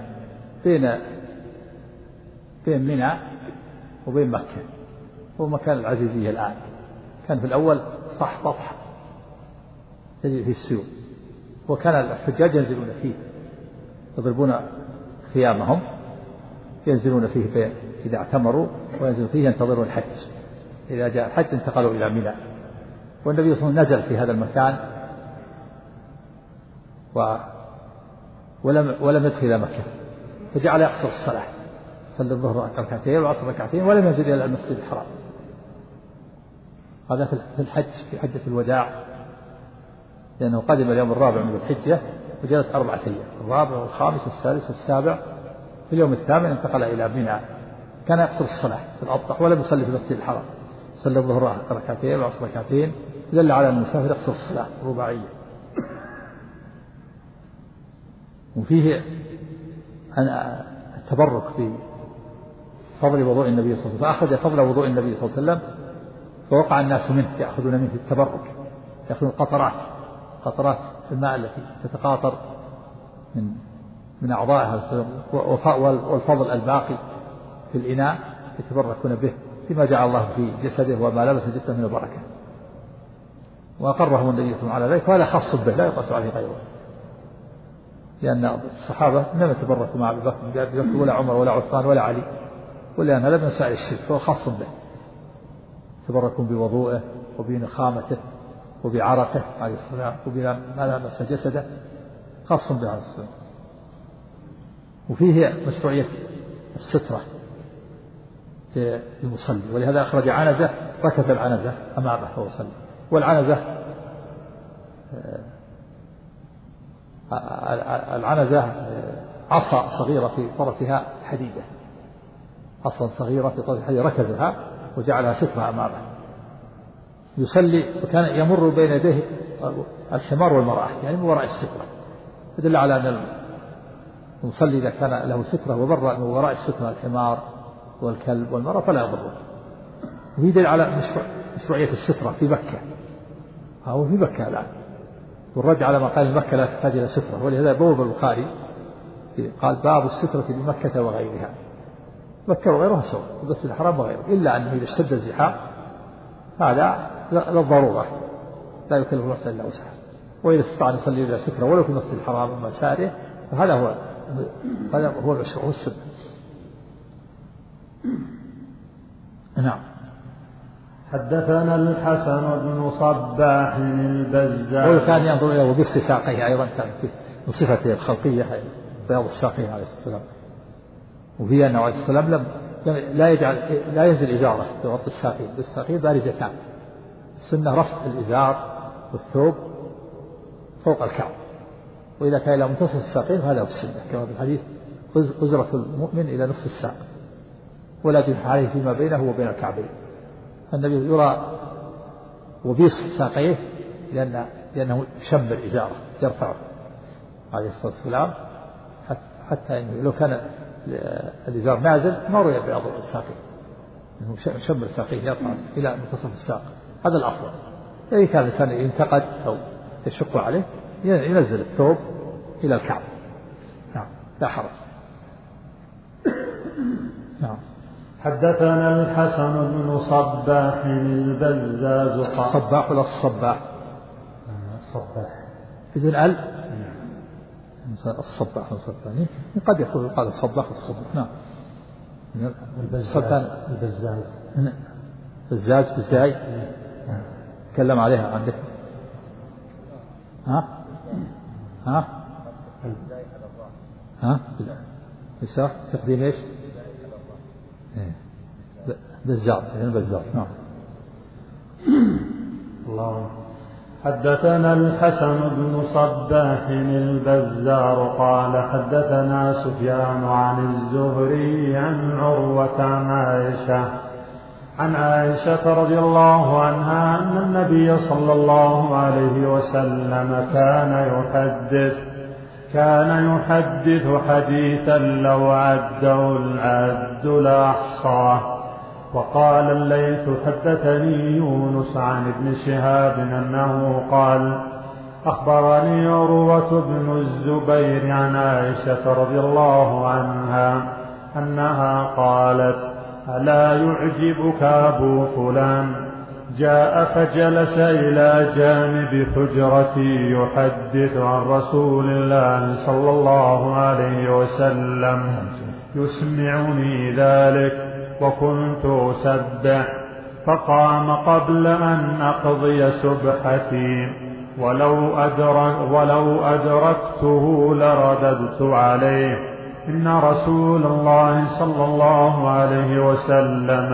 بين منى وبين مكة، هو مكان العزيزية الآن. كان في الأول صح بطح تجري في السوق، وكان الحجاج ينزلون فيه يضربون خيامهم ينزلون فيه إذا اعتمروا، وينزلون فيه ينتظرون الحج. إذا جاء الحج انتقلوا إلى منى، والنبي صلى الله عليه وسلم نزل في هذا المكان ولم يدخل إلى مكة، فجعل يقصر الصلاة، صلى الظهر ركعتين والعصر ركعتين ولم ينزل إلى المسجد الحرام. هذا في الحج في حجة الوداع، لأنه قدم اليوم الرابع من الحجة وجلس 4 أيام، الرابع والخامس والسادس والسابع، في اليوم الثامن انتقل إلى منى كان يقصر الصلاة في الأبطح ولم يصلي في المسجد الحرام، صلى الظهر ركعتين والعصر ركعتين، دل على أن المسافر يقصر الصلاة رباعية. وفيه التبرك بفضل وضوء النبي صلى الله عليه وسلم، فأخذ فضل وضوء النبي صلى الله عليه وسلم فوقع الناس منه يأخذون منه التبرك، يأخذون قطرات الماء التي تتقاطر من أعضائها والفضل الباقي في الإناء يتبركون به فيما جعل الله في جسده وما لبس جسده من البركة، وأقرهم النبي صلى الله عليه وسلم على ذلك، وهذا خاص به لا يقاس عليه غيره، لأن الصحابة لم يتبركوا مع أبي بكر ولا عمر ولا عثمان ولا علي، ولأن هذا من سائر الشرك، فهو خاص به، تبركوا بوضوءه وبنخامته وبعرقه عليه السلام وبما لمس جسده، خاص به عليه السلام. وفيه مشروعية السترة للمصلي، ولهذا أخرج عنزة، ركز العنزة أمامه وهو يصلي، والعنزة عصا صغيرة في طرفها حديدة، عصا صغيرة في طرفها حديدة ركزها وجعلها سترة أمامه يصلي، وكان يمر بين يديه الحمار والمرأة يعني من وراء السترة، يدل على أن المصلي إذا كان له سترة وبر من وراء السترة الحمار والكلب والمرأة فلا يضره. وهي دليل على مشروعية السترة في مكة، هو في مكة الآن، والرد على ما قال مكة لا تحتاج إلى سترة، ولهذا بوب البخاري قال باب السترة بمكة وغيرها، مكة وغيرها سواء، بس الحرام وغيره، إلا أنه إذا اشتد الزحام هذا للضرورة لا يكلف نفسا إلا وسعها، وإذا استطاع أن يصلي إلى سترة ولو في المسجد الحرام ومساره فهذا هو المشروع والسنة. نعم. حدثنا الحسن بن صباح البزار، وكان ينظر إلى وبس ساقيه أيضا، كان في صفته الخلقية بياض الساقين عليه السلام، وفي أنه عليه السلام لا ينزل إزاره يغطي الساقين، بالساقين بارزتان، السنة رفع الإزار والثوب فوق الكعب، وإذا كان إلى منتصف الساقين فهذا هو السنة، كما في الحديث أزرة المؤمن إلى نصف الساق ولا جناح عليه فيما بينه وبين الكعبين. النبي يرى وبيص ساقيه لأنه شم الإزارة يرفعه عليه الصلاة والسلام، حتى إنه لو كان الإزار نازل ما رؤي بياض الساقين، إنه شم الساقين يرفع إلى منتصف الساق، هذا الأفضل. إذا كان الإنسان ينتقد أو يشق عليه ينزل الثوب إلى الكعب، نعم لا حرج. نعم. حدثنا الحسن بن صباح البزاز، الصباح ولا الصباح؟ الصباح بدون الصباح والصباح قد يقول قال الصباح والصباح. نعم. البزاز بزاز بالزاي تكلم عليها عندك. ها بساق تقديم ايش؟ بزاز يعني بزاز. نعم. الله. حدثنا الحسن بن صباح البزار قال حدثنا سفيان عن الزهري عن عروة عن عائشة رضي الله عنها أن النبي صلى الله عليه وسلم كان يحدث حديثا لو عده العد لأحصاه. وقال الليث حدثني يونس عن ابن شهاب أنه قال أخبرني عروة بن الزبير عن عائشة رضي الله عنها أنها قالت ألا يعجبك أبو فلان جاء فجلس إلى جانب حجرتي يحدث عن رسول الله صلى الله عليه وسلم يسمعني ذلك وكنت أسبح، فقام قبل أن أقضي سبحتي ولو أدركته لرددت عليه إن رسول الله صلى الله عليه وسلم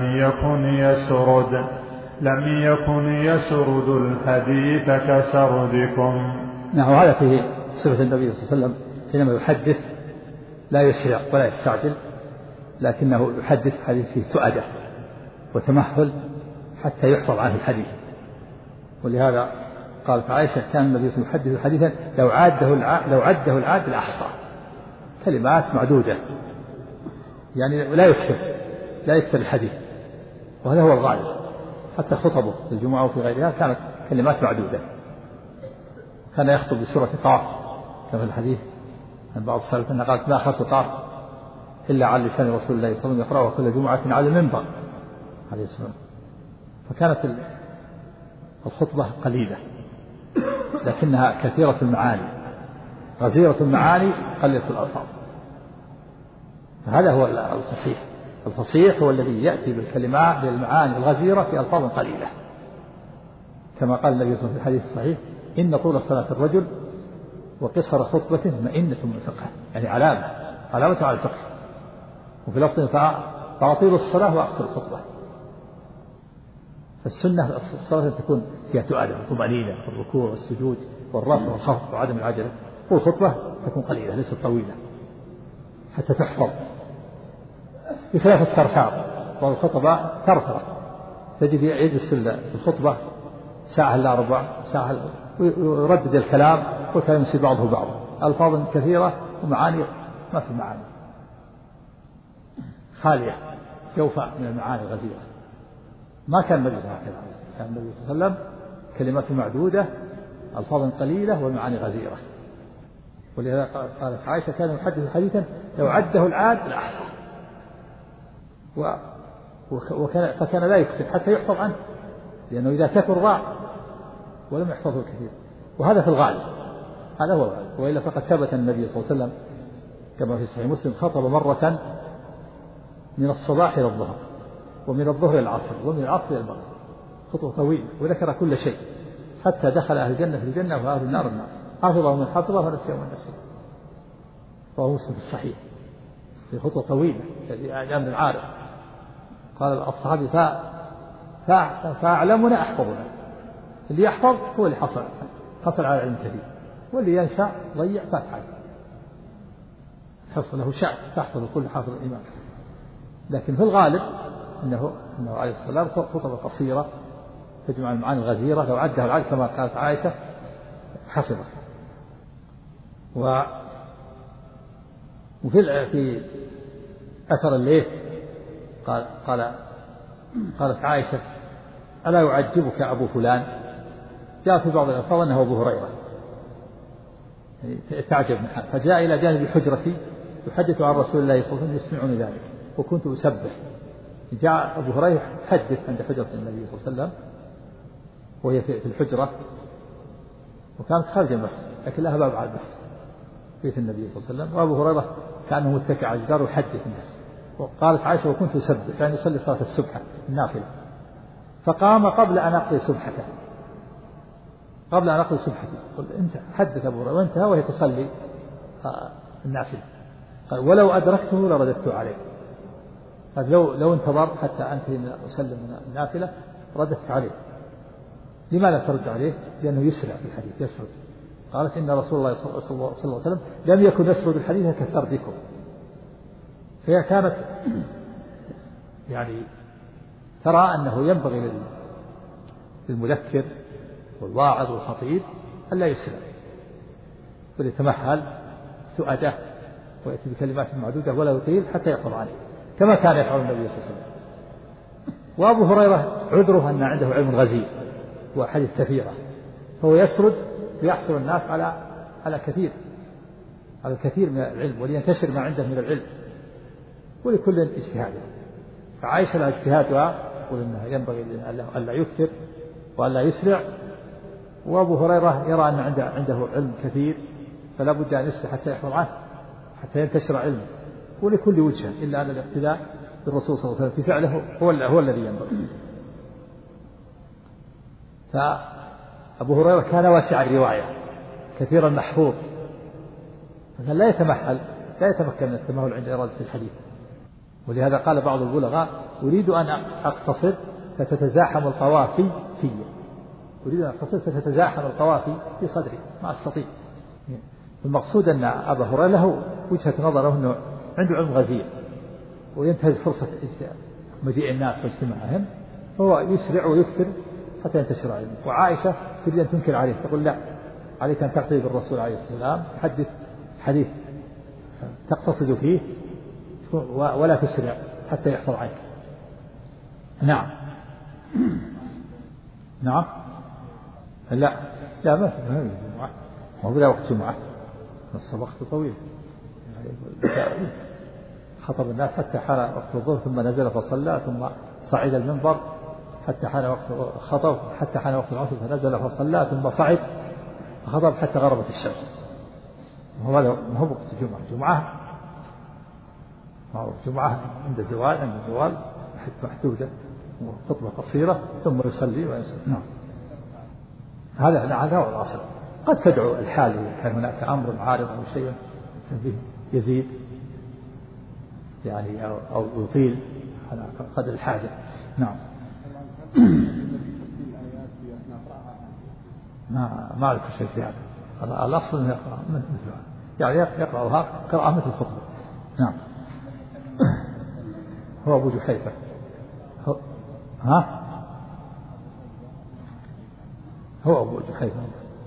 لم يكن يسرد الحديث كسردكم. نعم. هذا فيه صفة النبي صلى الله عليه وسلم حينما يحدث لا يسرع ولا يستعجل، لكنه يحدث حديث فيه تؤدة وتمهل حتى يحفظ عنه الحديث. ولهذا قالت عائشة كان النبي صلى الله عليه وسلم يحدث حديثا لو عده العاد لأحصاه، كلمات معدودة يعني لا يكثر الحديث، وهذا هو الغالب. حتى خطبه في الجمعة وفي غيرها كانت كلمات معدودة. كان يخطب بسورة قاف كما في الحديث عن بعض السلف أنها قالت ما أخذت قاف إلا على لسان رسول الله صلى الله عليه وسلم يقرأها كل جمعة على المنبر عليه السلام. فكانت الخطبة قليلة لكنها كثيرة المعاني، غزيرة المعاني قليلة الألفاظ. فهذا هو الفصيح. الفصيح هو الذي يأتي بالكلمات بالمعاني الغزيرة في ألفاظ قليلة، كما قال النبي صلى الله عليه وسلم في الحديث الصحيح إن طول صلاة الرجل وقصر خطبته مئنة من فقه، يعني علامة على الفقه. وفي لفظ فأطيل الصلاة وأقصر الخطبة. فالسنة الصلاة تكون فيها تؤدة وطمأنينة في الركوع والسجود والرفع والخفض وعدم العجلة، والخطبة تكون قليلة ليست طويلة حتى تحفظ، بخلاف الثرثار. والخطبة ثرثرة تجد يجلس في الخطبة ساعة إلا ربع ساعة ويردد الكلام والكلام يصير بعضه بعضا، ألفاظ كثيرة ومعاني ما في معاني، خالية جوفاء من المعاني الغزيرة. ما كان النبي صلى الله عليه وسلم، كان النبي صلى الله عليه وسلم كلمات معدودة ألفاظ قليلة ومعاني غزيرة. ولهذا قالت عائشة كان يحدث حديثا لو عده العاد لأحصاه، فكان لا يكثر حتى يحفظ عنه، لأنه إذا كثر ضاع ولم يحفظه كثير. وهذا في الغالب، هذا هو الغالب. وإلا فقد ثبت النبي صلى الله عليه وسلم كما في صحيح مسلم خطب مرة من الصباح إلى الظهر، ومن الظهر إلى العصر، ومن العصر إلى المغرب، خطوة طويلة، وذكر كل شيء حتى دخل أهل الجنة في الجنة وأهل النار النار، حافظه من حفظه ونسيه من نسيه. فهو مسلم في الصحيح في خطوة طويلة لأمر عارف. قال الصحابي فأعلمنا أحفظنا، اللي يحفظ هو اللي حصل على علم كثير، واللي ينسى ضيع فات عليه. حفظ له شأن تحفظ كل حافظ الإمام. لكن في الغالب أنه عليه السلام خطبة قصيرة تجمع المعاني الغزيرة، لو عدها العد كما قالت عائشة حفظه. وفي أثر الليث قالت عائشة ألا يعجبك أبو فلان؟ جاء في بعض الألفاظ أنه أبو هريرة، يعني تعجب من حال. فجاء إلى جانب حجرتي يحدث عن رسول الله صلى الله عليه وسلم يسمعني ذلك وكنت أسبح. جاء أبو هريرة يحدث عند حجرة النبي صلى الله عليه وسلم وهي في الحجرة، وكانت خارج المسجد لكن لها باب على المسجد بيت النبي صلى الله عليه وسلم، وأبو هريرة كأنه متكئ على الجدار ويحدث الناس. وقالت عائشة وكنت أسبح يعني يصلي صلاة السبحة النافلة، فقام قبل أن أقضي سبحته، قل أنت حدث أبو هريرة وانتهى وهي تصلي النافلة. قال ولو أدركته لرددت عليه، قال لو انتظر حتى أنتهي من أسلم من النافلة رددت عليه. لماذا ترد عليه؟ لأنه يسرع في الحديث، يسرد. قالت إن رسول الله صلى الله عليه وسلم لم يكن يسرد الحديث كسردكم. فهي كانت يعني ترى أنه ينبغي للمذكر والواعظ والخطيب ألا يسرع، بل يتمهل سؤاده ويأتي بكلمات معدودة ولا يطيل حتى يحفظ عليه كما كان يفعل النبي صلى الله عليه وسلم. وأبو هريرة عذره أن عنده علم غزير وحديث كثيرة، فهو يسرد ليحصل الناس على الكثير من العلم ولينتشر ما عنده من العلم، ولكل اجتهاده. فعائشة لها اجتهادها يقول أنه ينبغي ألا يكثر وألا يسرع، وأبو هريرة يرى أن عنده علم كثير فلا بد أن يسرع حتى يحفظ عنه حتى ينتشر علمه، ولكل وجهة، إلا أن الاقتداء بالرسول صلى الله عليه وسلم في فعله هو الذي ينبغي. فأبو هريرة كان واسع الرواية كثير المحفوظ، فكان لا يتمكن من التمهل عند إرادة الحديث. ولهذا قال بعض البلغاء أريد أن أقتصر فتتزاحم القوافي في، أريد أن أقتصر فتتزاحم القوافي في صدري ما أستطيع. المقصود أن أبا هريرة له وجهة نظره أنه عنده علم غزير وينتهز فرصة مجيء الناس واجتماعهم، فهو يسرع ويكثر حتى ينتشر عليه. وعائشة تريد أن تنكر عليه، تقول لا، عليك أن تقتدي بالرسول عليه السلام، تحدث حديث تقتصد فيه ولا تسرع حتى يحصل عنك. نعم. نعم. لا ما في جمعة، ما بلا وقت جمعة، نص وقت طويل. خطب الناس حتى حان وقت الظهر، ثم نزل فصلى، ثم صعد المنبر حتى حان وقت خطب، حتى حان وقت العصر فنزل فصلى، ثم صعد فخطب حتى غربت الشمس. وهذا ما هو وقت الجمعة. جمعة عند الزوال محدودة وخطبة قصيرة ثم يصلي ويصلي. نعم. هذا هو الأصل. قد تدعو الحال إذا كان هناك أمر عارض أو شيء يزيد يعني أو يطيل على قدر الحاجة. نعم. ما أعرف شيء في هذا. الأصل أن يقرأ مثلها، يعني يقرأها قراءة مثل الخطبة. نعم. هو أبو جحيفة. هو أبو جحيفة.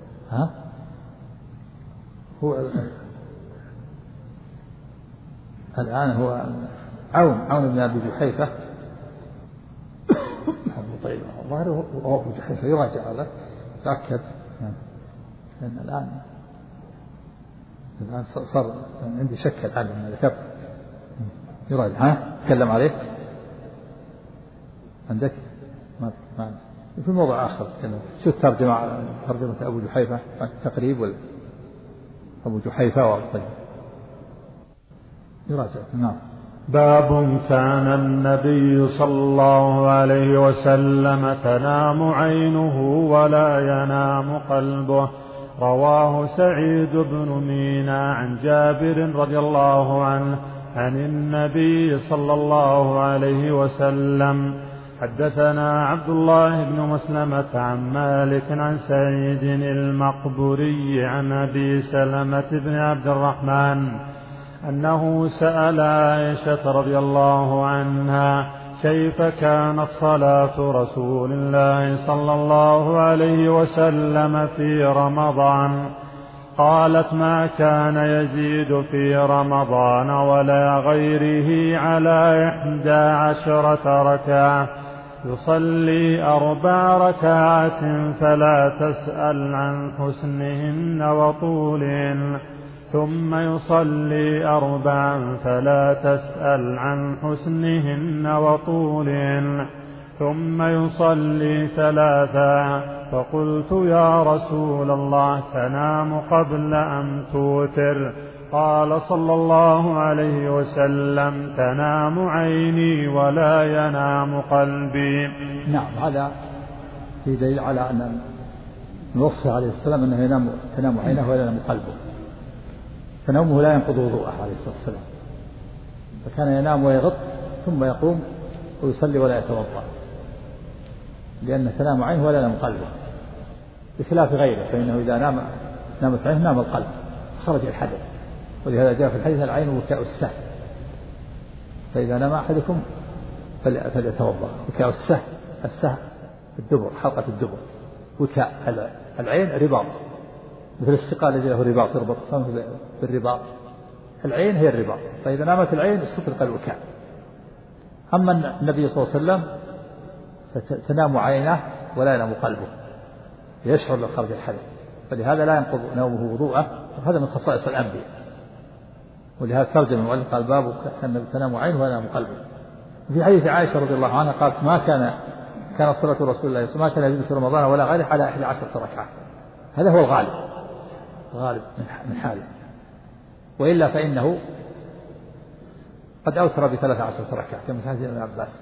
هو الآن هو عون بن أبي جحيفة. أبو طيب الظاهر هو أبو جحيفة، يراجع هذا تأكد، لأن الآن صار عندي شك الآن من ذكرت. يراجع. تكلم عليه عندك ما في موضوع آخر. شو ترجمة أبو جحيفة تقريب ولا أبو جحيفة وأبو طيب يراجع. نعم. باب كان النبي صلى الله عليه وسلم تنام عينه ولا ينام قلبه. رواه سعيد بن مينا عن جابر رضي الله عنه عن النبي صلى الله عليه وسلم. حدثنا عبد الله بن مسلمة عن مالك عن سعيد المقبوري عن أبي سلمة بن عبد الرحمن أنه سأل عائشة رضي الله عنها كيف كانت صلاة رسول الله صلى الله عليه وسلم في رمضان. قالت ما كان يزيد في رمضان ولا غيره على 11 ركعة، يصلي 4 ركعات فلا تسأل عن حسنهن وطولهن، ثم يصلي 4 فلا تسأل عن حسنهن وطولهن، ثم يصلي 3. فقلت يا رسول الله تنام قبل أن توتر؟ قال صلى الله عليه وسلم تنام عيني ولا ينام قلبي. نعم. هذا في دليل على أن نوصي عليه السلام أنه تنام عينه ولا ينام قلبه، فنومه لا ينقض وضوءه عليه الصلاة والسلام، فكان ينام ويغط ثم يقوم ويصلي ولا يتوضأ، لأن تنام عينه ولا ينام قلبه، بخلاف غيره فإنه إذا نامت عينه نام القلب خرج الحدث. ولهذا جاء في الحديث العين وكاء السهم، فإذا نام أحدكم فليتوضأ. وكاء السهم الدبر، حلقة الدبر. وكاء العين رباط، مثل السقاء الذي له رباط يربط فمه بالرباط، العين هي الرباط، فإذا نامت العين استطلق الوكاء. أما النبي صلى الله عليه وسلم فتنام عينه ولا ينام قلبه، يشعر بخرج الحدث، فلهذا لا ينقض نومه وضوءه، وهذا من خصائص الأنبياء. ولهذا ترجم المؤلف قال باب كان تنام عينه ولا ينام قلبه. في حديث عائشة رضي الله عنها قالت ما كان صلاة رسول الله صلى الله عليه وسلم ما كان يزيد في رمضان ولا غيره على 11 ركعة. هذا هو الغالب من حاله، وإلا فإنه قد أوتر ب13 ركعة كما في حديث ابن عباس،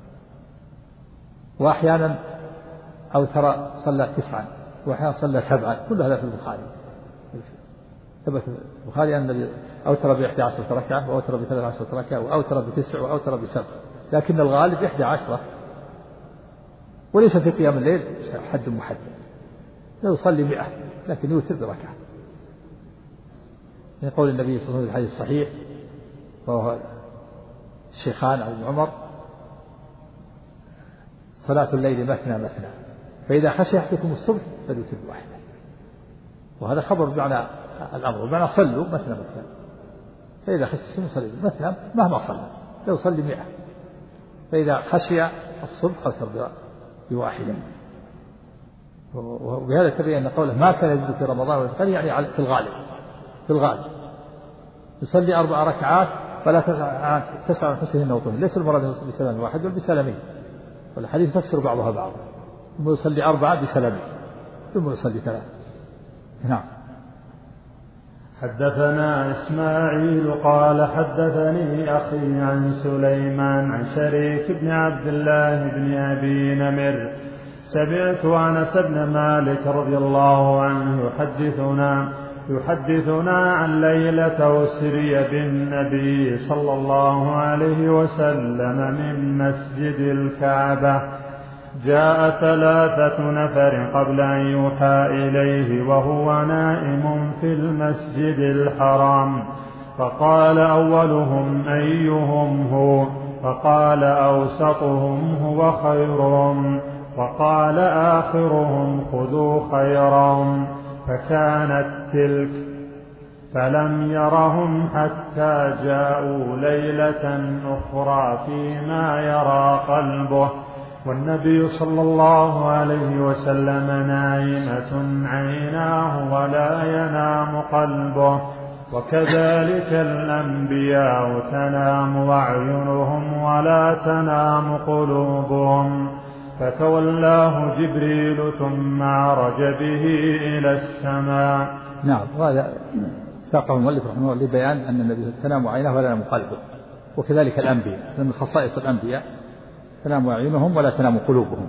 وأحيانا أوتر صلى 9 وأحيانا صلى 7، كل هذا في البخاري. ثبت في البخاري أن أوتر ب11 ركعة وأوتر ب13 ركعة وأوتر ب9 وأوتر ب7، لكن الغالب 11، وليس في قيام الليل حد محدد، يصلي 100 لكن يوتر بركعة، يقول النبي صلى الله عليه وسلم في الحديث الصحيح وهو الشيخان أو ابن عمر صلاة الليل مثنى مثنى، فإذا خشي أحدكم الصبح فليوتر واحدة. وهذا خبر بمعنى الأمر، بمعنى صلوا مثنى مثنى، فإذا خشي الصبح صلي مثنى مهما صلى، لو صلي 100، فإذا خشي الصبح أوتر بواحدة. وبهذا تبين أن قوله ما كان يزيد في رمضان والقرآن يعني في الغالب يصلي 4 ركعات فلا تسع نفسهن وطهن، ليس المراد بسلام واحد بل بسلامين، والحديث يفسر بعضها بعضا، ثم يصلي 4 بسلامين ثم يصلي 3. نعم. حدثنا إسماعيل قال حدثني أخي عن سليمان عن شريك بن عبد الله بن أبي نمر سمعت أنس بن مالك رضي الله عنه يحدثنا عن ليلة أسري بالنبي صلى الله عليه وسلم من مسجد الكعبة، جاء 3 نفر قبل أن يوحى إليه وهو نائم في المسجد الحرام، فقال أولهم أيهم هو؟ فقال أوسطهم هو خيرهم، وقال آخرهم خذوا خيرهم، فكانت تلك، فلم يرهم حتى جاءوا ليلة أخرى فيما يرى قلبه، والنبي صلى الله عليه وسلم نائمة عيناه ولا ينام قلبه، وكذلك الأنبياء تنام أعينهم ولا تنام قلوبهم، فتولاه جبريل ثم عرج به إلى السماء. نعم. هذا ساقه المؤلف رحمه الله لبيان أن النبي تنام عينه ولا ينام قلبه، وكذلك الأنبياء، من خصائص الأنبياء تنام أعينهم ولا تنام قلوبهم،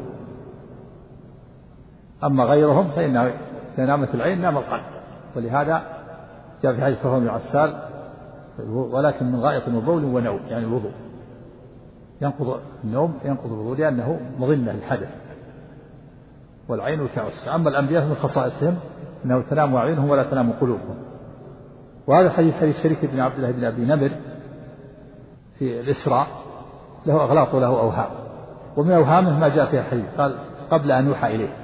أما غيرهم فإن إذا نامت العين نام القلب، ولهذا جاء في حديث صفوان بن عسال ولكن من غائط وبول ونوم، يعني الوضوء ينقض النوم ينقض الوضوء لأنه مظنة للحدث، والعين كعس. أما الأنبياء من خصائصهم أنه تنام أعينهم ولا تنام قلوبهم. وهذا حديث شريك بن عبد الله بن أبي نمر في الإسراء له أغلاط وله أوهام، ومن أوهامه ما جاء في الحديث قال قبل أن يوحى إليه،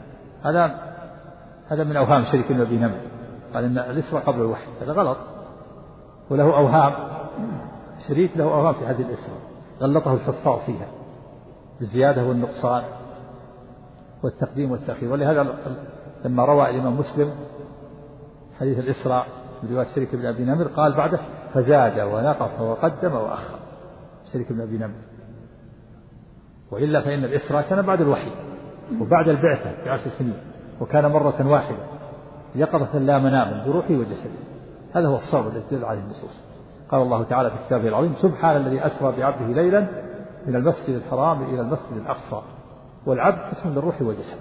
هذا من أوهام شريك بن أبي نمر، قال إن الإسراء قبل الوحي، هذا غلط، وله أوهام. شريك له أوهام في حديث الإسراء غلطه الحفاظ فيها بالزيادة والنقصان والتقديم والتأخير. ولهذا لما روى الإمام مسلم حديث الإسراء من رواية شريك بن أبي نمر قال بعده فزاد ونقص وقدم وأخر شريك بن أبي نمر، وإلا فإن الإسراء كان بعد الوحي وبعد البعثة ب10 سنين، وكان مرة واحدة يقظة لا مناما بروحه وجسده. هذا هو الصواب الذي تدل عليه النصوص. قال الله تعالى في كتابه العظيم سبحان الذي أسرى بعبده ليلا من المسجد الحرام إلى المسجد الأقصى، والعبد اسم للروح والجسد.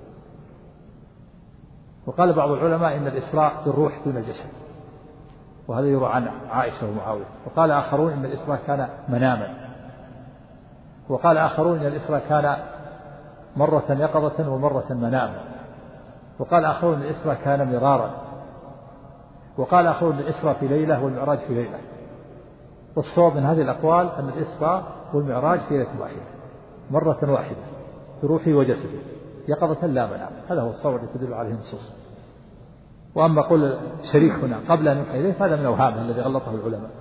وقال بعض العلماء إن الإسراء بالروح دون الجسد، وهذا يروى عن عائشة ومعاوية. وقال آخرون إن الإسراء كان مناما، وقال آخرون إن الإسراء كان مرة يقظة ومرة مناما، وقال آخرون إن الإسراء كان مرارا، وقال آخرون إن الإسراء في ليلة والمعراج في ليلة. والصواب من هذه الأقوال أن الإسراء والمعراج في ليلة واحدة مرة واحدة بروحه وجسده يقظة لا منام. هذا هو الصواب الذي تدل عليه النصوص. وأما قول شريك هنا قبل أن يوحى إليه فهذا من أوهامه الذي غلطه العلماء،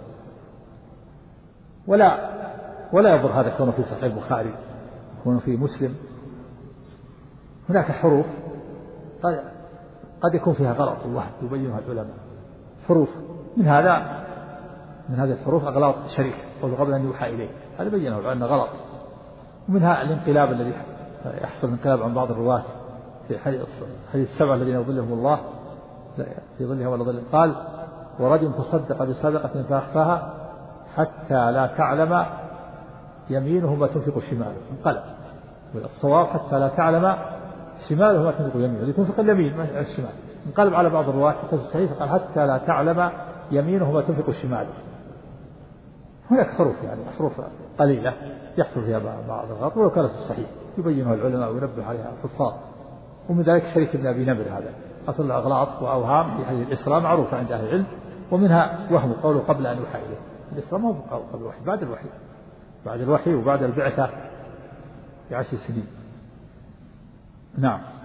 ولا يضر هذا كونه في صحيح البخاري كونه في مسلم. هناك حروف قد يكون فيها غلط ووهم يبينها العلماء، حروف من هذه الحروف أغلاط شريك قبل أن يوحى إليه، هذا بينه أنه غلط. ومنها الانقلاب الذي يحصل انقلاب عن بعض الرواة في حديث 7 الذين يظلهم الله في ظلها ولا ظل، قال ورجل تصدق بصدقة فأخفاها حتى لا تعلم يمينه ما تنفق شماله، انقلب. والصواب حتى لا تعلم شماله ما تنفق يمينه، لتنفق اليمين ما الشمال. انقلب على بعض الرواة في الصحيح قال حتى لا تعلم يمينه ما تنفق شماله. هناك حروف يعني حروف قليلة يحصل فيها بعض الغلط، ولو كانت الصحيح يبينها العلماء وينبه عليها الحفاظ. ومن ذلك شريك بن أبي نمر هذا حصل الأغلاط وأوهام في حديث الإسراء معروفة عند أهل العلم، ومنها وهم قوله قبل أن يوحى إليه. الإسراء ما هو قبل الوحي، بعد الوحي بعد الوحي وبعد البعثة ب10 سنين. نعم.